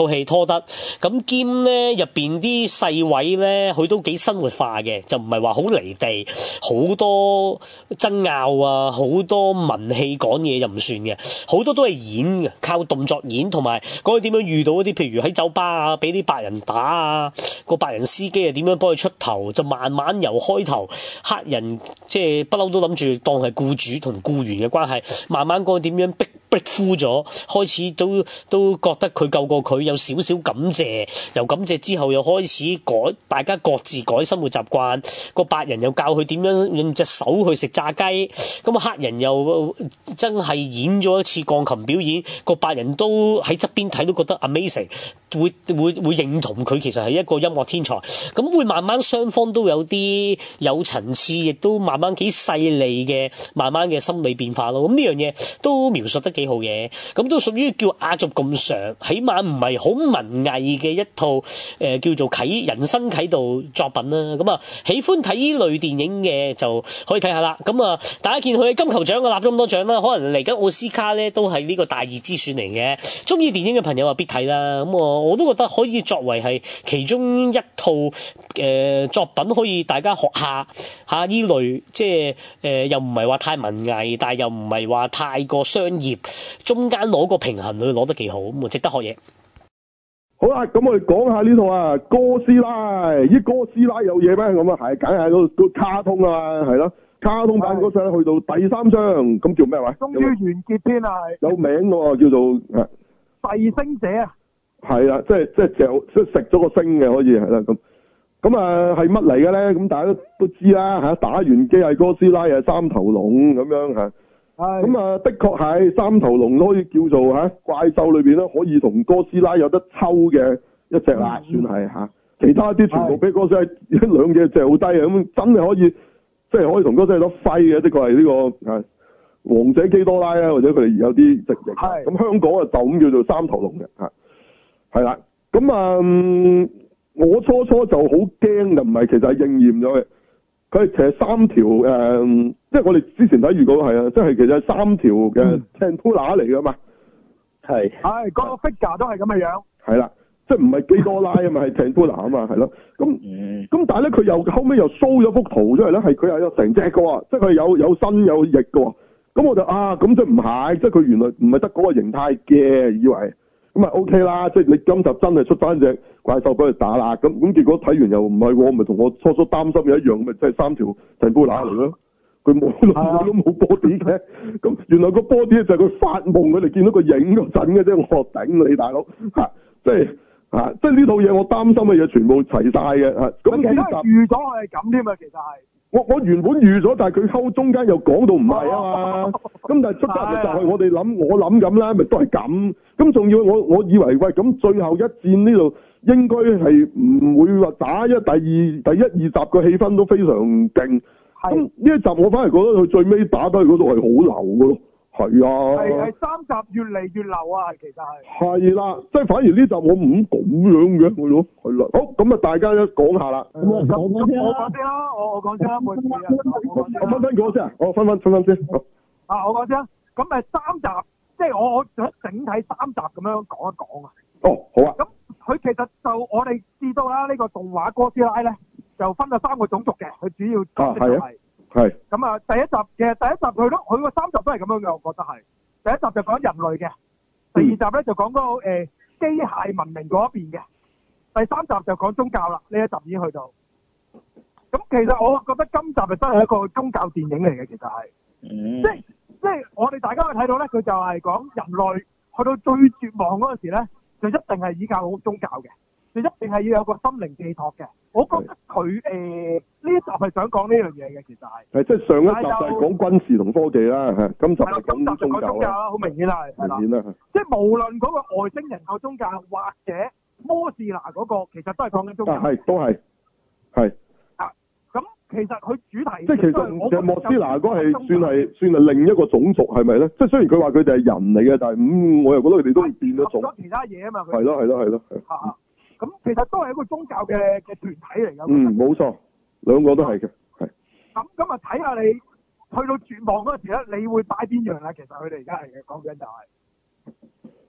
拖得，咁兼咧入邊啲細位咧，佢都幾生活化嘅，就唔係話好離地，好多爭拗啊，好多文戲講嘢就唔算嘅，好多都係演嘅，靠動作演，同埋講佢點樣遇到嗰啲，譬如喺酒吧啊，俾啲白人打啊，個白人司機啊點樣幫佢出頭，就慢慢由開頭黑人即係不嬲都諗住當係僱主同僱員嘅關係，慢慢講點樣逼逼呼咗，開始都都覺得佢救過佢，有少少感謝，由感謝之後又開始改，大家各自改生活習慣，個白人又教佢點樣用隻手去食炸雞，咁啊黑人又真係演咗一次鋼琴表演，個白人都喺側邊睇都覺得 amazing， 會會會認同佢其實係一個音樂天才，咁會慢慢雙方都有啲有層次，亦都慢慢幾細膩嘅慢慢嘅心理變化咯，咁呢樣嘢都描述得幾好嘅，咁都屬於叫壓軸咁長，起碼唔係好文藝嘅一套誒、呃、叫做啟人生啟導作品啦。咁啊，喜歡睇呢類電影嘅就可以睇下啦。咁啊，大家見佢金球獎啊，立咗咁多獎啦，可能嚟緊奧斯卡咧都係呢個大熱之選嚟嘅。中意電影嘅朋友啊必睇啦。咁我我都覺得可以作為係其中一套誒、呃、作品，可以大家學下下呢類，即係誒、呃、又唔係話太文藝，但係又唔係話太過商業。中間攞個平衡，佢攞得幾好，咁啊值得學嘢。
好啦，咁我哋講下呢套啊哥斯拉，咦哥斯拉有嘢咩？咁啊係，梗係嗰個卡通啊，係咯，卡通版哥斯拉去到第三章，咁叫咩話？
終於完結篇啊！
有名喎，叫做
噬星者啊！
係啦，即係即係就即係食咗個星嘅可以係啦咁。咁啊係乜嚟嘅咧？咁大家都都知啦嚇，打完機械哥斯拉係三頭龍咁樣嚇。咁啊，的確係三頭龍都可以叫做嚇怪獸裏邊咧，可以同哥斯拉有得抽嘅一隻啦，算係嚇。其他啲全部俾哥斯拉一兩嘢嚼低啊，咁真係可以，即係可以同哥斯拉有得揮嘅，的確係呢個係王者基多拉啊，或者佢哋有啲直譯。係。咁香港啊就咁叫做三頭龍嘅嚇，係啦。咁啊、嗯，我初初就好驚就唔係，其實係應驗咗嘅。佢係其實三條誒、嗯，即係我哋之前睇預告係啊，即係其實係三條嘅 Templar 嚟噶嘛。係。係，嗰、那個 figure 都係咁嘅樣。係啦，即係唔係基多拉啊嘛，係 Templar 啊嘛，係咯。咁咁、嗯、但係咧，佢又後尾又 show 咗幅圖出嚟咧，係佢係有成隻嘅喎，即係佢有有身有翼嘅喎。咁我就啊，咁即係唔係，即係佢原來唔係得嗰個形態嘅，以為。咁啊 OK 啦，即係你今集真係出翻隻怪獸俾佢打啦，咁咁結果睇完又唔係喎，咪同我初初擔心嘅一樣，咪即係三條提布拿嚟咯，佢冇都都冇 body 嘅，咁原來個 body 就係佢發夢，佢哋見到個影嗰陣嘅啫，我頂你大佬嚇，即係嚇，即係呢套嘢我擔心嘅嘢全部齊晒嘅嚇，咁其實預咗係咁添啊，其實係。我我原本預咗，但係佢溝中間又講到唔係啊嘛，咁但係出得就係我哋諗，我諗咁啦，咪都係咁。咁仲要我我以為喂，咁最後一戰呢度應該係唔會話打，因為第二第一二集個氣氛都非常勁。咁呢一集我反而覺得佢最尾打低嗰度係好流嘅咯。係啊，係係三集越嚟越流啊，其實係。係啦，即係反而呢集我唔咁樣嘅，係咯，係啦。好，咁啊，大家一講下啦。咁啊，講講先啦。我講先啦，我我講先啦，冇事啊。我分分講先啊，我分分分分先。啊，我講先啦。咁誒三集，即係我我想整體三集咁樣講一講啊。哦，好啊。咁佢其實就我哋知道啦，呢個動畫哥斯拉咧就分咗三個種族嘅，佢主要角色就係。係咁啊！第一集嘅第一集佢都佢個三集都係咁樣嘅，我覺得係。第一集就講人類嘅，第二集咧就講嗰、那個誒、呃、機械文明嗰一邊嘅，第三集就講宗教啦。呢一集已經去到。咁其實我覺得今集就真係一個宗教電影嚟嘅，其實係、嗯。即係即係我哋大家可以睇到咧，佢就係講人類去到最絕望嗰陣時咧，就一定係依靠好宗教嘅，就一定係要有個心靈寄託嘅。我覺得佢誒呢一集係想講呢樣嘢嘅，其實係。係即係上一集就係講軍事同科技啦，嚇。今集係講宗教啦，好明顯啦，係啦。明顯啦。即係無論嗰個外星人個宗教，或者摩士拿嗰個，其實都係講緊宗教。係，都係。係。啊，咁其實佢主題即係其實其實摩士拿嗰個係算係算係另一個種族係咪咧？即係雖然佢話佢哋係人嚟嘅，但係咁我又覺得佢哋都變咗種。咗其他嘢啊嘛。係咯係咯係咯。嚇！咁其實都係一個宗教嘅嘅團體嚟㗎。嗯，冇錯，兩個都係嘅，係。咁咁啊，睇下你去到絕望嗰陣時咧，你會擺邊樣啦？其實佢哋而家係嘅講緊就係、是，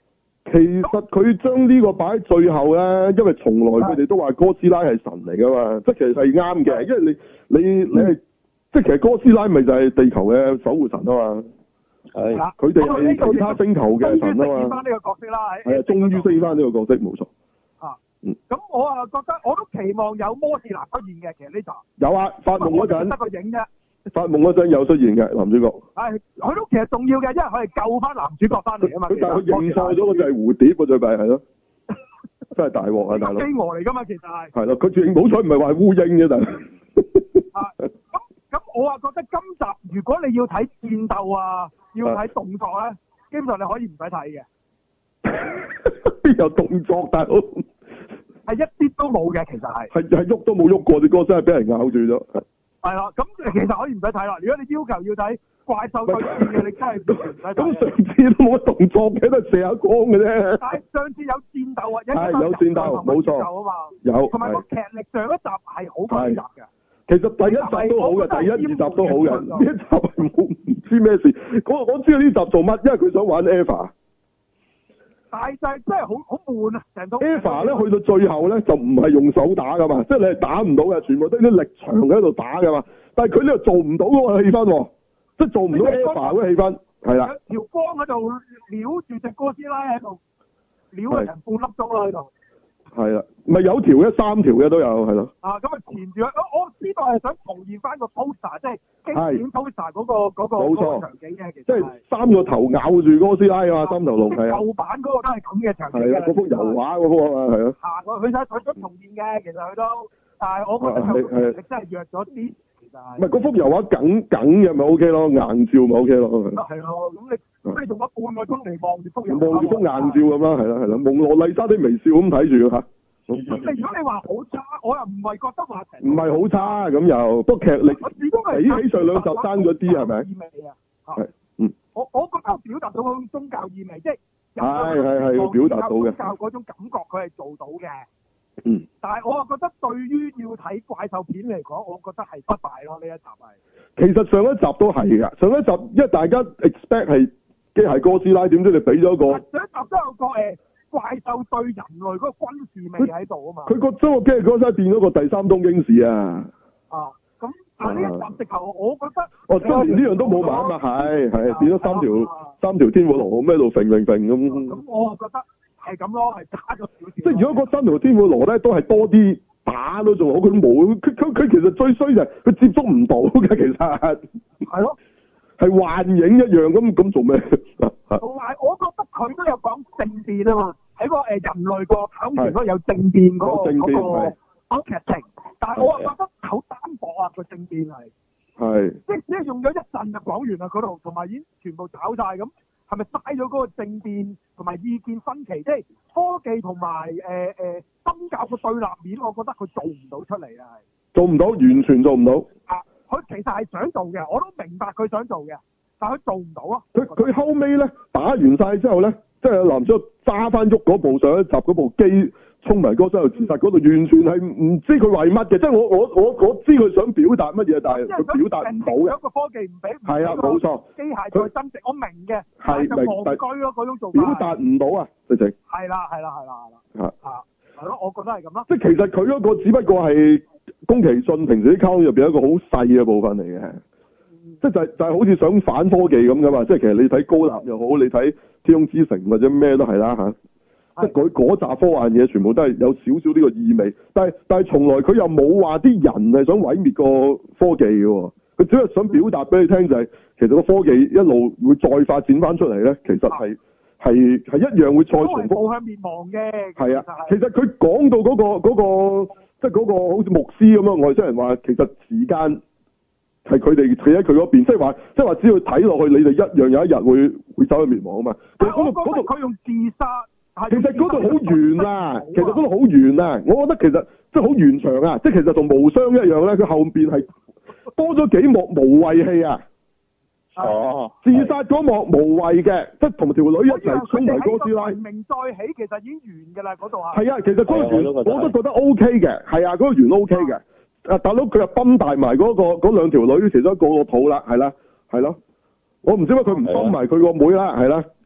其實佢將呢個擺喺最後咧，因為從來佢哋都話哥斯拉係神嚟噶嘛，即係其實係啱嘅，因為你你你係、嗯、即係其實哥斯拉咪就係地球嘅守護神啊嘛，係，佢哋係其他星球嘅神啊嘛，終於飾演翻呢個角色啦，係啊，終於飾演翻呢個角色，冇錯。啊，嗯，咁我啊覺得我都期望有摩士拿出現嘅，其實呢集有啊，發夢嗰陣得個影啫。發夢嗰陣有出現嘅男主角，係佢都其實重要嘅，因為佢係救翻男主角翻嚟啊嘛。佢但係佢認錯咗個就係蝴蝶個最弊係咯，真係大鑊啊大佬！飛蛾嚟噶嘛，其實係。係咯，佢仲好彩唔係話係烏蠅啫，但係。啊，咁咁我啊覺得今集如果你要睇戰鬥啊，要睇動作咧，基本上你可以唔使睇嘅。邊有動作大佬？係一啲都冇嘅，其實係。係係喐都冇喐過，隻歌真係俾人咬住咗。係啦，咁其實可以唔使睇啦。如果你要求要睇怪獸對戰嘅，你真係唔使睇。咁上次都冇乜動作嘅，都係射下光嘅啫。但係上次有戰鬥啊，係有戰鬥，冇錯。有。同埋個劇力上一集係好過一集嘅。其實第一集都好嘅，第一二集都好嘅。呢一集係冇唔知咩事。我我知道呢集做乜，因為佢想玩 Eva。但係就係真係好好悶啊！成套 Eva 咧去到最後咧就唔係用手打噶嘛，即係你係打唔到嘅，全部都係啲力場喺度打噶嘛。但係佢呢度做唔到嗰個氣氛，即係做唔到 Eva 嗰個氣氛，係啦。條光喺度撩住隻哥斯拉喺度撩咗成半粒鐘啦喺度。係啦，咪有條嘅三條嘅都有，係咯。啊，咁啊纏住佢，我我知道係想重現翻個 poster， 即係經典 poster 嗰個嗰個嗰個場景嘅，其實即係三個頭咬住哥斯拉啊嘛，三頭龍係啊。舊版嗰個都係咁嘅場景嘅。係啊，嗰幅油畫嗰幅啊嘛，係咯。下個佢想佢想重現嘅，其實佢都，但係我覺得佢力真係弱咗啲，其實係。唔係嗰幅油畫梗梗嘅咪 OK 咯，硬照咪 OK 咯。係咯，咁你咁你做乜半個鐘嚟望住幅油？望住幅硬照咁啦，係啦係啦，蒙羅麗莎啲微笑咁睇住嚇。咁你如果你話好差，我又唔係覺得話唔係好差咁又，不過劇力比起上兩集爭咗啲係咪？意味啊，係嗯，我我覺得表達到嗰種宗教意味，即係係係係表達到嘅宗教嗰種感覺，佢係做到嘅。嗯，但係我又覺得對於要睇怪獸片嚟講，我覺得係失敗咯。呢一集係其實上一集都係㗎，上一集因為大家 expect 係機械哥斯拉，點知你俾咗個上一集都有個誒。怪獸對人類嗰個軍事味喺度啊嘛，佢個將個機械哥斯拉變咗個第三東京市啊！啊，咁但係呢一集直頭，我覺得哦，即係呢樣都冇埋啊嘛，係係變咗三條、啊、三條天婦羅咩度揈揈揈咁。咁我啊覺得係咁咯，係差咗少少。即係如果嗰三條天婦羅咧，都係多啲打都仲好，佢冇佢佢佢其實最衰就係佢接觸唔到嘅，其實係咯，係幻影一樣咁咁做咩？同埋我覺得佢都有講政變啊嘛。喺個誒人類個響前嗰有政變嗰、嗰個嗰、嗰個劇情，但係我又覺得好單薄啊個政變係，係即係只係用咗一陣就講完啦嗰度，同埋已經全部炒晒咁，係咪嘥咗嗰個政變同埋意見分歧？即係科技同埋誒誒宗教個對立面，我覺得佢做唔到出嚟啊，係做唔到，完全做唔到。啊，佢其實係想做嘅，我都明白佢想做嘅，但係佢做唔到啊。佢佢後尾咧打完晒之後咧。即係男主角揸翻喐嗰部上一集嗰部機衝埋哥斯拉自殺嗰度，完全係唔知佢為乜嘅。即係我我我我知佢想表達乜嘢，但係佢表達唔到嘅。有個科技唔俾，係啊，冇錯。機械再增值，我明嘅，係明，但係戇居咯嗰種做法。表達唔到啊，直情。係啦係啦係啦係啦。係啊，係咯，我覺得係咁咯。即係其實佢嗰個只不過係宮崎駿平時啲卡通入邊一個好細嘅部分嚟嘅。即係就係就係好似想反科技咁噶嘛，即係其實你睇高達又好，你睇天空之城或者咩都係啦吓，即係佢嗰紮科幻嘢全部都係有少少呢個意味，但係但係從來佢又冇話啲人係想毀滅個科技嘅，佢只係想表達俾你聽就係、是，其實個科技一路會再發展翻出嚟咧，其實係係係一樣會再重複步向滅亡嘅。係啊，其實佢講到嗰、嗰個、嗰個即係嗰個好似牧師咁樣，外星人話其實時間。係佢哋企喺佢嗰邊，即係話，即係話，只要睇落去，你哋一樣有一日會會走去滅亡啊嘛。其實嗰度嗰度佢用自殺，其實嗰度好圓啊，其實嗰度好圓啊。我覺得其實即係好圓場啊，即係其實同無雙一樣咧。佢後邊係多咗幾幕無謂戲啊。哦，自殺嗰幕無謂嘅，即係同條女一齊衝埋哥斯拉。明明再起，其實已經完噶啦，嗰度係。係啊，其實嗰個圓我都覺得 O K 嘅，係啊，嗰個圓 O K 嘅。啊！大佬佢又泵大埋嗰、嗰個嗰兩條女，其中一個個肚啦，係啦，係咯。我唔知乜佢唔泵埋佢個妹啦，係啦。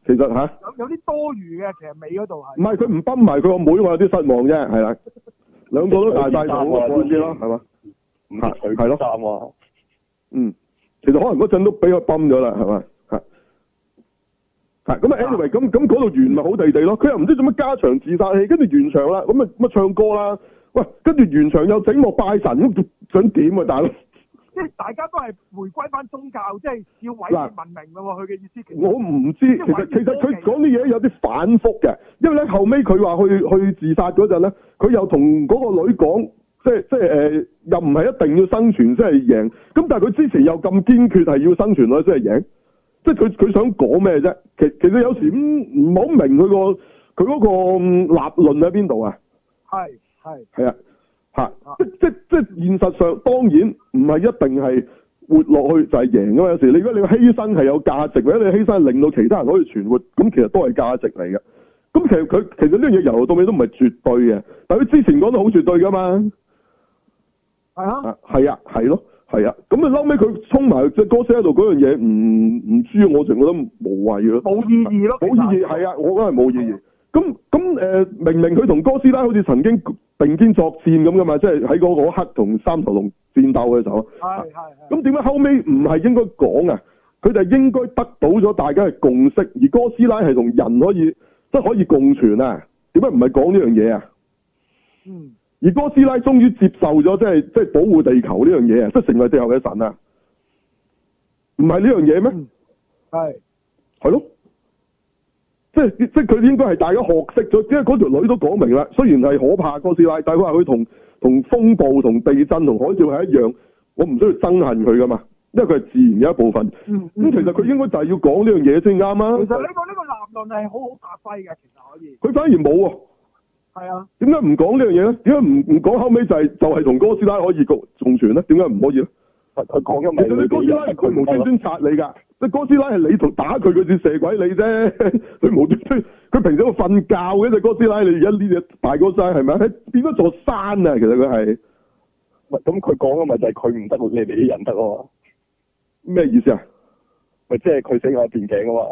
其實吓，
有有啲多餘嘅，其實尾嗰度係。
唔係佢唔泵埋佢個妹，我有啲失望啫，係啦，兩個都大大頭嗰個啲咯，係嘛？係係咯，
啱啊。
嗯，其實可能嗰陣都俾佢泵咗啦，係嘛？係係咁啊，anyway，咁咁嗰度完咪好地地咯，佢又唔知做乜加場自殺戲，跟住完場啦，咁啊乜唱歌啦，喂，跟住完場又整幕拜神，咁想點啊，大佬？
即係大家都係回歸翻宗教，即係要毀滅文明咯喎！佢嘅意思其實
我唔知，其實其實佢講啲嘢有啲反覆嘅，因為咧後尾佢話去去自殺嗰陣咧，佢又同嗰個女講，即係即係誒、呃，又唔係一定要生存先係贏，咁但係佢之前又咁堅決係要生存咯先係贏，即係佢佢想講咩啫？其其實有時唔唔好明佢個佢嗰個立論喺邊度啊？
係係
係啊。嚇！即即即現實上當然唔係一定係活落去就係贏㗎嘛。有時你如果你個犧牲係有價值，或者你犧牲係令到其他人可以存活，咁其實都係價值嚟嘅。咁其實佢其實呢樣嘢由頭到尾都唔係絕對嘅，但係佢之前講得好絕對㗎嘛。
係啊。
係啊，係咯，係啊。咁啊，後尾佢衝埋隻歌聲喺度嗰樣嘢，唔唔知我成覺得無謂咯。
冇意義咯。
冇意義係啊，我覺得係冇意義。咁咁誒，明明佢同哥斯拉好似曾經並肩作戰咁噶嘛，即係喺嗰嗰刻同三頭龍戰鬥嘅時候。
係係係。
咁點解後尾唔係應該講啊？佢哋應該得到咗大家嘅共識，而哥斯拉係同人可以即係可以共存啊？點解唔係講呢樣嘢啊？
嗯。
而哥斯拉終於接受咗，即係即係保護地球呢樣嘢啊，即係成為地球嘅神啊？唔係呢樣嘢咩？
係。
係咯。即係即係佢應該係大家學識咗，因為嗰條女都講明啦。雖然係可怕哥斯拉，但係佢話佢同同風暴、同地震、同海嘯係一樣，我唔需要憎恨佢噶嘛，因為佢係自然嘅一部分。咁、嗯嗯、其實佢應該就係要講呢樣嘢先啱啊。
其實呢個呢個立論係好好發揮嘅，其實可以。
佢反而冇喎。
係啊。點
解唔講呢樣嘢咧？點解唔唔講後尾就係、是、就係、是、同哥斯拉可以共共存咧？點解唔可以咧？
佢講咗咪？
其實你哥斯拉佢無端端殺你㗎。即哥斯拉係你同打佢，佢先射鬼你啫。佢無端端，佢平時喺度瞓覺嘅隻哥斯拉，你而家呢隻大哥斯拉係咪？喺變咗座山啊！其實佢係，
咁佢講嘅咪就係佢唔得，你哋啲人得啊？
咩意思啊？
咪即係佢死喺邊頸啊嘛？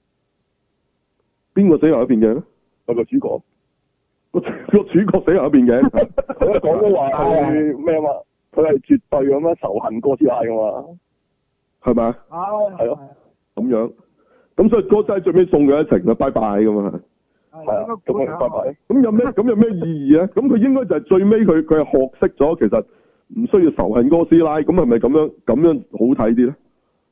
邊個死喺邊頸咧？
個主角，
個個主角死喺邊頸。
佢講咗話係咩啊嘛？佢係絕對咁樣仇恨哥斯拉噶嘛？
係咪啊？
係咯，
咁樣，咁所以哥斯拉最尾送佢一程啊，拜拜咁嘛。
係啊，咁啊，拜拜。
咁有咩咁有咩意義咧？咁佢應該就係最尾佢佢係學識咗，其實唔需要仇恨哥斯拉，咁係咪咁樣咁樣好睇啲咧？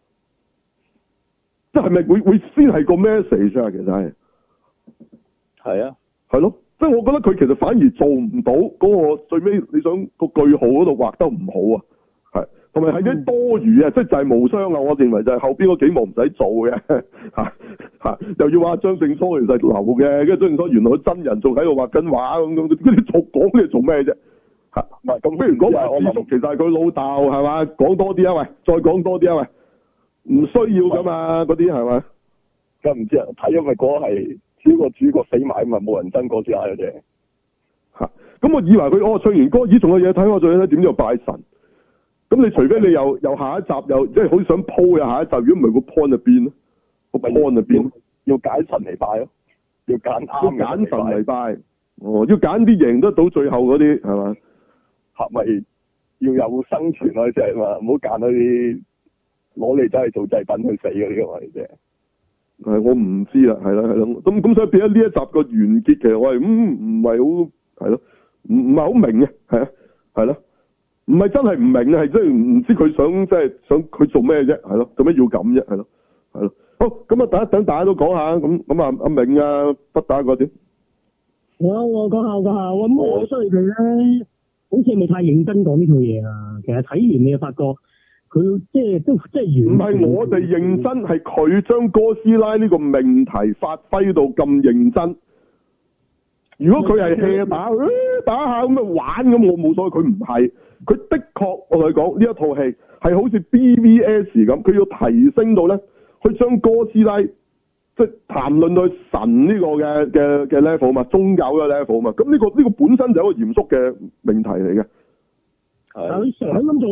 即係咪會會先係個 message 啊？其實係，
係啊，
係咯，即係我覺得佢其實反而做唔到嗰個最尾你想個句號嗰度畫得唔好啊。同埋係啲多餘啊，即係就係無雙啊！我認為就係後邊嗰幾幕唔使做嘅嚇嚇，又要話張靜初其實流嘅，跟住張靜初原來真人仲喺度畫緊畫咁咁，嗰啲做講嘅做咩啫嚇？唔係咁，不如講埋我叔其實係佢老豆係嘛？講多啲啊喂，再講多啲啊喂，唔需要噶嘛嗰啲係嘛？
咁唔知啊，睇因為嗰個係主個主角死埋，咪冇人真哥斯拉嘅啫
嚇。咁我以為佢哦唱完歌，咦仲有嘢睇，我最緊睇點知拜神。咁你除非你又又下一集又即係好想鋪呀下一集，如果唔係個 point 喺邊咧？個 point 喺邊？
要揀神嚟拜咯，要揀啱嘅。要揀
神嚟拜，哦，要揀啲贏得到最後嗰啲係嘛？
係咪要有生存咯？即係嘛，唔好揀嗰啲攞嚟走去做祭品去死嗰啲嘅啫。
係我唔知啦，係啦係啦，咁咁所以變咗呢一集個完結，其實我係唔唔係好係咯，唔唔係好明嘅，係啊係咯。唔係真係唔明啊，係真係唔知佢想即係想佢做咩啫，係咯，做咩要咁啫，係咯，係咯。好，咁啊，等一等大家都講下，咁咁啊，阿明啊，不打嗰啲。
我我講下講下，咁我相信佢咧，好似未太認真講呢套嘢啊。其實睇完你就發覺佢即係都即係完。唔係
我哋認真，係佢將哥斯拉呢個命題發揮到咁認真。如果佢係 hea 打，打下咁啊玩咁，我冇所謂。佢唔係。佢的確，我同你講呢一套戲係好似 B V S 咁，佢要提升到咧，去將哥斯拉即係談論到神呢個嘅嘅嘅 level 嘛，宗教嘅 level 嘛。咁呢個呢個本身就係一個嚴肅嘅命題嚟嘅。
係佢想咁做咯，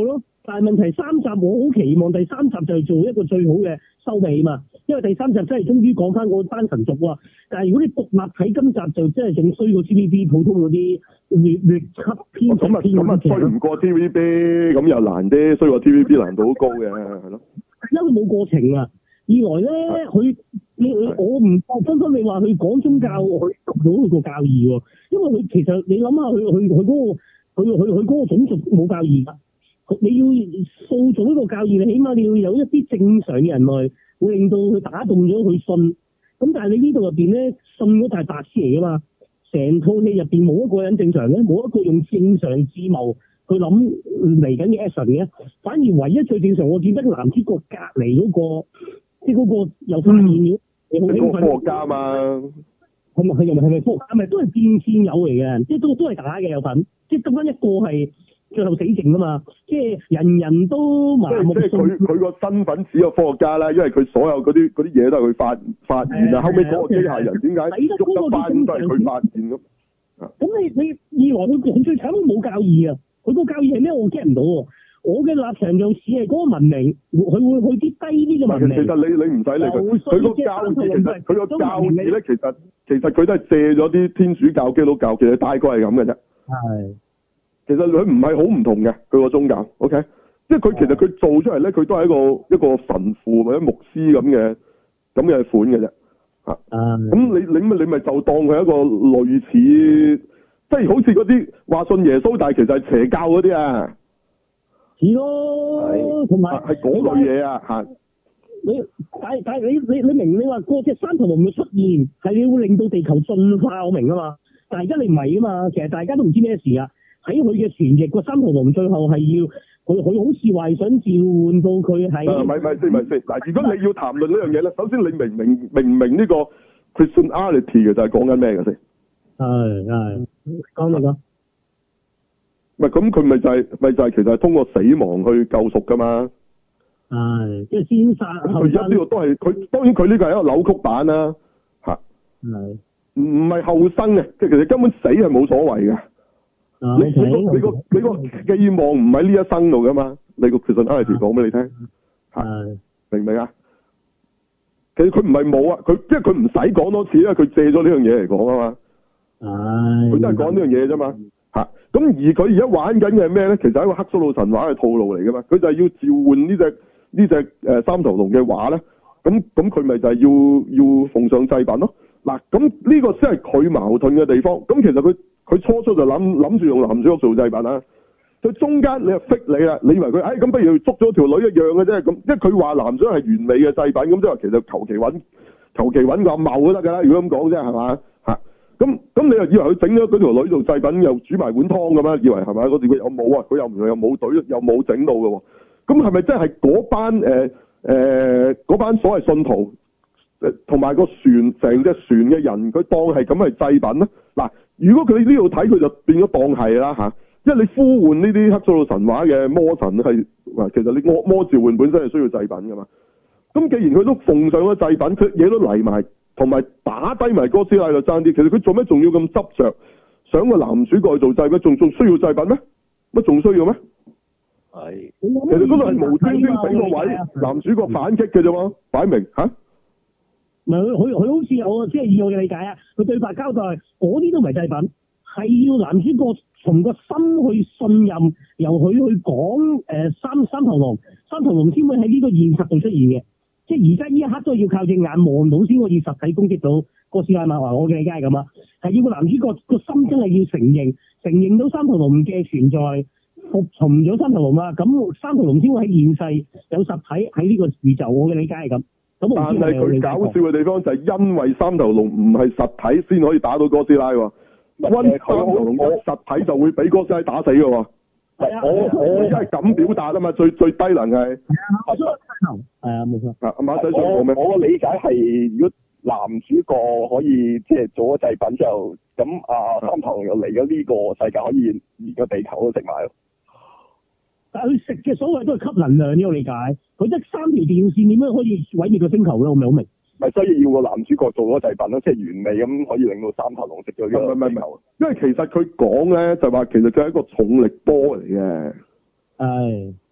但係問題三集我好期望第三集就係做一個最好嘅收尾嘛，因為第三集真係終於講翻嗰班神族喎。但係如果你獨立睇今集就真係仲衰過 T V B 普通嗰啲劣劣級編
咁啊咁啊衰唔過 T V B， 咁又難啲，衰過 T V B 難度好高嘅，係咯。
因為冇過程啊。二來咧，佢你我唔覺分分你話佢講宗教，佢讀到佢個教義喎。因為佢其實你諗下，佢佢佢嗰個佢佢佢嗰個種族冇教義㗎。你要塑造呢個教義，你起碼你要有一啲正常嘅人類，會令到佢打動咗佢信。咁但係你呢度入邊咧，信嗰就係白痴嚟㗎嘛。成套戲入邊冇一個人正常嘅，冇一個用正常智謀去諗嚟緊嘅 action 嘅，反而唯一最正常，我見得男主角隔離嗰個。即係嗰個有發現嘅，你好興奮。
科學家嘛，
係咪係又咪係咪科學家？係咪都係戰線友嚟嘅？即係都都係打嘅有份。即係得翻一個係最後死剩啊嘛！即係人人都麻木。
即係佢佢個身份只有科學家啦，因為佢所有嗰啲嗰啲嘢都係佢發發現啊。後尾嗰個機械人點解喐得翻都係佢發現咁。
咁你你二來佢最慘都冇教義啊！佢個教義係咩？我 get 唔到喎。我嘅立場就似係嗰個文明，佢會去啲低啲嘅文明。
其實你你唔使理佢，佢個教義其實佢個教義咧，其實其實佢都係借咗啲天主教、基督教，其實大概係咁嘅啫。係。其實佢唔係好唔同嘅，佢個宗教，OK，即係佢其實佢做出嚟咧，佢都係一個一個神父或者牧師咁嘅咁嘅款嘅啫。嚇。咁你你咪你咪就當佢一個類似，即係好似嗰啲話信耶穌，但係其實係邪教嗰啲啊。似咯，同埋係嗰類嘢啊嚇！你但係但係你你你明你話嗰隻三頭龍嘅出現係你會令到地球進化，我明啊嘛。但係而家你唔係啊嘛，其實大家都唔知咩事啊。喺佢嘅前翼個三頭龍最後係要佢佢好似話想召喚到佢喺。誒咪咪先咪先嗱，如果你要談論呢樣嘢咧，首先你明唔明明唔明呢個 Christianity 嘅就係講緊咩嘅先？係係講你講。唔係咁，佢咪就係、是、咪就係、是、其實係通過死亡去救贖噶嘛？係，即係先殺後生。佢而家呢個都係佢，當然佢呢個係一個扭曲版啦，嚇。係。唔唔係後生嘅，即係其實根本死係冇所謂嘅。你你個你個你個寄望唔喺呢一生度噶嘛？你個其實 Alex 講俾你聽。係。明唔明啊？其實佢唔係冇啊，佢即係佢唔使講多次，因為佢借咗呢樣嘢嚟講啊嘛。係。佢都係講呢樣嘢啫嘛。嚇！咁而佢而家玩緊嘅係咩咧？其實係一個克蘇魯神話嘅套路嚟噶嘛。佢就係要召喚呢隻呢隻誒三頭龍嘅話咧，咁咁佢咪就係要要奉上祭品咯。嗱，咁呢個先係佢矛盾嘅地方。咁其實佢佢初初就諗諗住用男主角做祭品啦。佢中間你又逼你啦，你以為佢誒咁不如捉咗條女一樣嘅啫咁，因為佢話男主角係完美嘅祭品，咁即係話其實求其揾求其揾個阿茂都得㗎啦。如果咁講啫係嘛？咁咁你又以為佢整咗嗰條女做祭品，又煮埋碗湯咁樣？以為係咪？嗰時佢有冇啊？佢又唔又冇隊，又冇整到嘅喎。咁係咪真係嗰班誒誒嗰班所謂信徒同埋個船成隻船嘅人，佢當係咁係祭品咧？嗱，如果佢呢度睇，佢就變咗當係啦嚇。因為你呼喚呢啲克蘇魯神話嘅魔神係，其實你魔魔召喚本身係需要祭品㗎嘛。咁既然佢都奉上咗祭品，佢嘢都嚟埋。同埋打低埋哥斯拉就爭啲，其實佢做咩仲要咁執着，想個男主角去做祭品，仲仲需要祭品咩？乜仲需要咩？係，其實嗰度係無端端俾個位，男主角反擊嘅啫喎，擺明嚇。唔係佢佢佢好似有即係以我嘅理解啊，佢對白交代嗰啲都唔係祭品，係要男主角從個心去信任，由佢去講誒、呃、三三頭龍，三頭龍先會喺呢個現實度出現嘅。即係而家呢一刻都係要靠隻眼望到先可以實體攻擊到哥斯拉嘛？話我嘅理解係咁啊，係要個男主角個心真係要承認，承認到三頭龍嘅存在，服從咗三頭龍啊，咁三頭龍先會喺現世有實體喺呢個宇宙。我嘅理解係咁。咁但係佢搞笑嘅地方就係因為三頭龍唔係實體先可以打到哥斯拉喎，溫三頭龍嘅實體就會俾哥斯拉打死嘅喎。係啊，我我而家係咁表達啊嘛，最最低能係。係啊，我係啊，冇錯。啊，阿馬仔想講咩？我我理解係，如果男主角可以即係做咗祭品之後，咁啊三頭龍又嚟咗呢個世界，可以連個地球都食埋咯。但係佢食嘅所謂都係吸能量呢個理解，佢得三條電線點樣可以毀滅個星球咧？我唔係好明。咪所以要個男主角做咗祭品咯，即係完美咁可以令到三頭龍食咗呢個星球。因為其實佢講咧就話其實佢係一個重力波嚟嘅。係。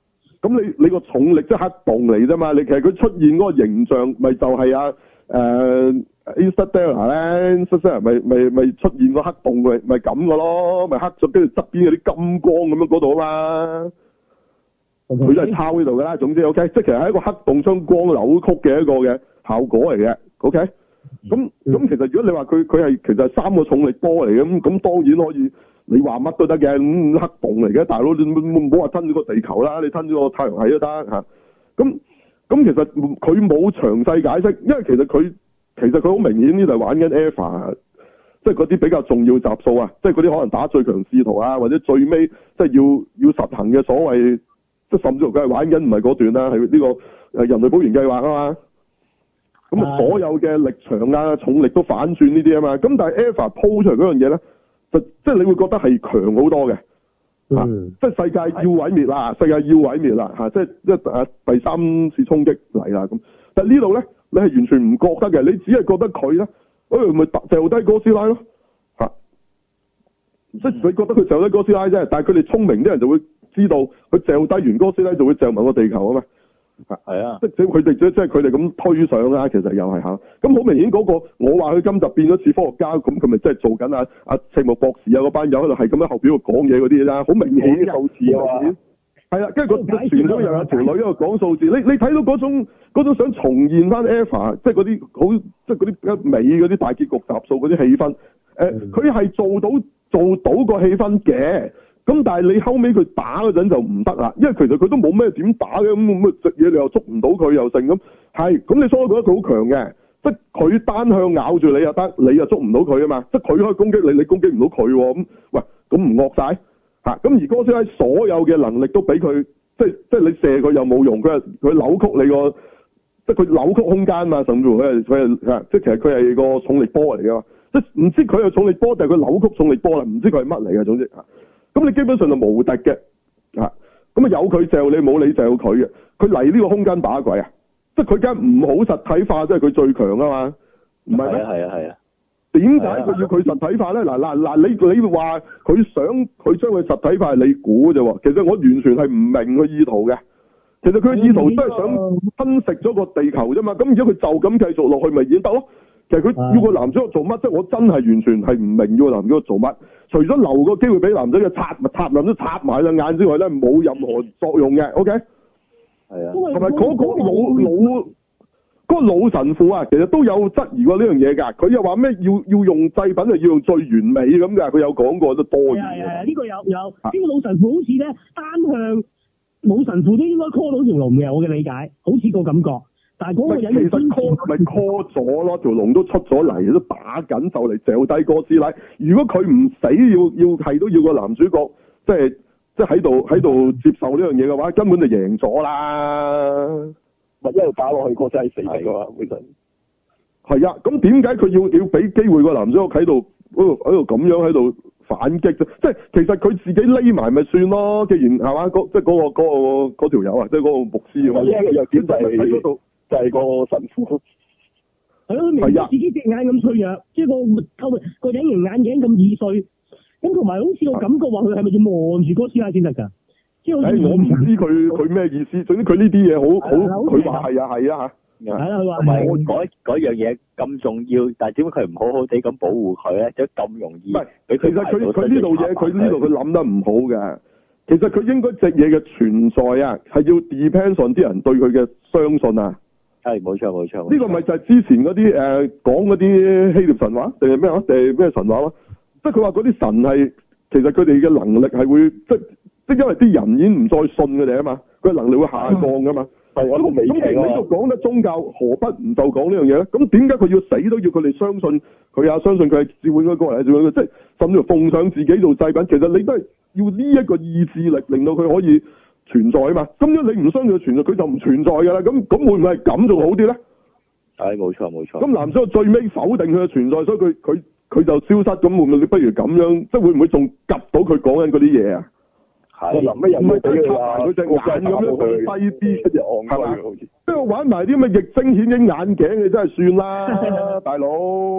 咁你你個重力即係黑洞嚟啫嘛，你其實佢出現嗰個形象咪就係啊誒 Interstellar 咧 Interstellar 咪咪咪出現個黑洞咪咪咁個咯，咪黑咗跟住側邊嗰啲金光咁樣嗰度啊嘛，佢
Okay.
都係抄呢度㗎啦。總之 OK，即係其實係一個黑洞將光扭曲嘅一個嘅效果嚟嘅。OK，咁咁、嗯、其實如果你話佢佢係其實係三個重力波嚟嘅咁，咁當然可以。你話乜都得嘅，咁黑洞嚟嘅，大佬你唔好話吞咗個地球啦，你吞咗個太陽系都得嚇。咁咁其實佢冇詳細解釋，因為其實佢其實佢好明顯呢度係玩緊 EVA，即係嗰啲比較重要集數啊，即係嗰啲可能打最強使徒啊，或者最尾即係要要實行嘅所謂，即係甚至乎佢係玩緊唔係嗰段啦，係呢個誒人類保全計劃啊嘛。咁啊，所有嘅力場啊、重力都反轉呢啲啊嘛。咁但係 EVA 鋪出嚟嗰樣嘢咧。即係你會覺得係強好多嘅，嗯啊，即係世界要毀滅啦，世界要毀滅啦，嚇、啊！即係即係啊第三次衝擊嚟啦咁。但係呢度咧，你係完全唔覺得嘅，你只係覺得佢咧，誒咪掉低哥斯拉咯，嚇、啊！即係你覺得佢掉低哥斯拉啫，但係佢哋聰明啲人就會知道，佢掉低完哥斯拉就會掉埋個地球啊嘛。係啊，即係佢哋即係佢哋咁推上啦，其實又係嚇。咁好明顯嗰個，我話佢今集變咗似科學家，咁佢咪即係做緊啊啊赤木博士啊嗰班友喺度係咁樣後邊度講嘢嗰啲啦，好明顯嘅數字啊嘛。係啦，跟住個船都又有條女喺度講數字，你你睇到嗰種嗰種想重現翻 EVA，即係嗰啲好即係嗰啲美嗰啲大結局集數嗰啲氣氛。誒，佢係做到做到個氣氛嘅。咁但係你後尾佢打嗰陣就唔得啦，因為其實佢都冇咩點打嘅，咁咁食嘢你又捉唔到佢又剩咁，係咁你所以覺得佢好強嘅，即係佢單向咬住你又得，你又捉唔到佢啊嘛，即係佢可以攻擊你，你攻擊唔到佢喎，咁喂咁唔惡晒嚇，咁而哥斯拉所有嘅能力都俾佢，即係即係你射佢又冇用，佢係佢扭曲你個，即係佢扭曲空間嘛，甚至乎佢係佢係即係其實佢係個重力波嚟㗎嘛，即係唔知佢係重力波定係佢扭曲重力波啦，唔知佢係乜嚟嘅總之嚇。咁你基本上就無敵嘅，啊，咁啊有佢就你冇你就有佢嘅，佢嚟呢個空間打鬼啊！即係佢梗係唔好實體化，即係佢最強啊嘛，唔係咩？係啊係啊。點解佢要佢實體化咧？嗱嗱嗱，你你話佢想佢將佢實體化，你估啫喎。其實我完全係唔明佢意圖嘅。其實佢嘅意圖都係想吞食咗個地球啫嘛。咁如果佢就咁繼續落去，咪已經得咯。其實佢要個男主角做乜？即係我真係完全係唔明要個男主角做乜。除咗留個機會俾男仔嘅插咪插林都插埋隻眼之外咧，冇任何作用嘅。OK，係啊，同埋嗰個老老嗰個老神父啊，其實都有質疑過呢樣嘢㗎。佢又話咩要要用製品係要用最完美咁㗎。佢有講過都多餘。係係係，呢個有有呢個老神父好似咧單向老神父都應該 call 到條龍嘅，我嘅理解好似個感覺。但係嗰個人其實 call 咪 call 咗咯，條龍都出咗嚟，都打緊就嚟掉低哥斯拉。如果佢唔死，要要係都要個男主角，即係即係喺度喺度接受呢樣嘢嘅話，根本就贏咗啦。咪一路打落去，哥斯拉死㗎嘛，本身係啊。咁點解佢要要俾機會個男主角喺度喺度喺度咁樣喺度反擊啫？即係其實佢自己匿埋咪算咯。既然係嘛，即係嗰個嗰個嗰條友啊，即係嗰個牧師啊嘛。呢個弱點就係喺嗰度。就係個神父，係咯，明知自己隻眼咁脆弱，即係個個個隱形眼鏡咁易碎，咁同埋好似我感覺話佢係咪要望住哥斯拉先得㗎？即係好似我唔知佢佢咩意思，總之佢呢啲嘢好好，佢話係啊係啊嚇，係啦佢話。唔係嗰嗰樣嘢咁重要，但係點解佢唔好好地咁保護佢咧？即係咁容易。唔係，其實佢佢呢度嘢，佢呢度佢諗得唔好嘅。其實佢應該隻嘢嘅存在啊，係要 depends on 啲人對佢嘅相信啊。係冇錯冇錯，呢個咪就係之前嗰啲誒講嗰啲希臘神話定係咩話定係咩神話咯？即係佢話嗰啲神係其實佢哋嘅能力係會即即因為啲人已經唔再信佢哋啊嘛，佢嘅能力會下降噶嘛。係我都未聽啊。咁你度講得宗教，何不唔就講呢樣嘢咧？咁點解佢要死都要佢哋相信佢啊？相信佢係召喚嗰個嚟，召喚即係甚至乎奉上自己做祭品。其實你都係要呢一個意志力，令到佢可以存在啊嘛，咁樣你唔相信佢存在，佢就唔存在㗎啦。咁咁會唔會係咁仲好啲咧？係冇錯冇錯。咁男主角最尾否定佢嘅存在，所以佢佢佢就消失。咁會唔會你不如咁樣，即係會唔會仲及到佢講緊嗰啲嘢啊？係。臨尾又唔係俾佢話佢隻眼咁樣低啲，跟住戇居好似。即係玩埋啲咁嘅液晶顯影眼鏡，你真係算啦，大佬。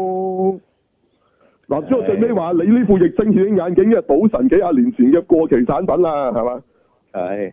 男主角最尾話：你呢副液晶顯影眼鏡係賭神幾廿年前嘅過期產品啦，係嘛？係，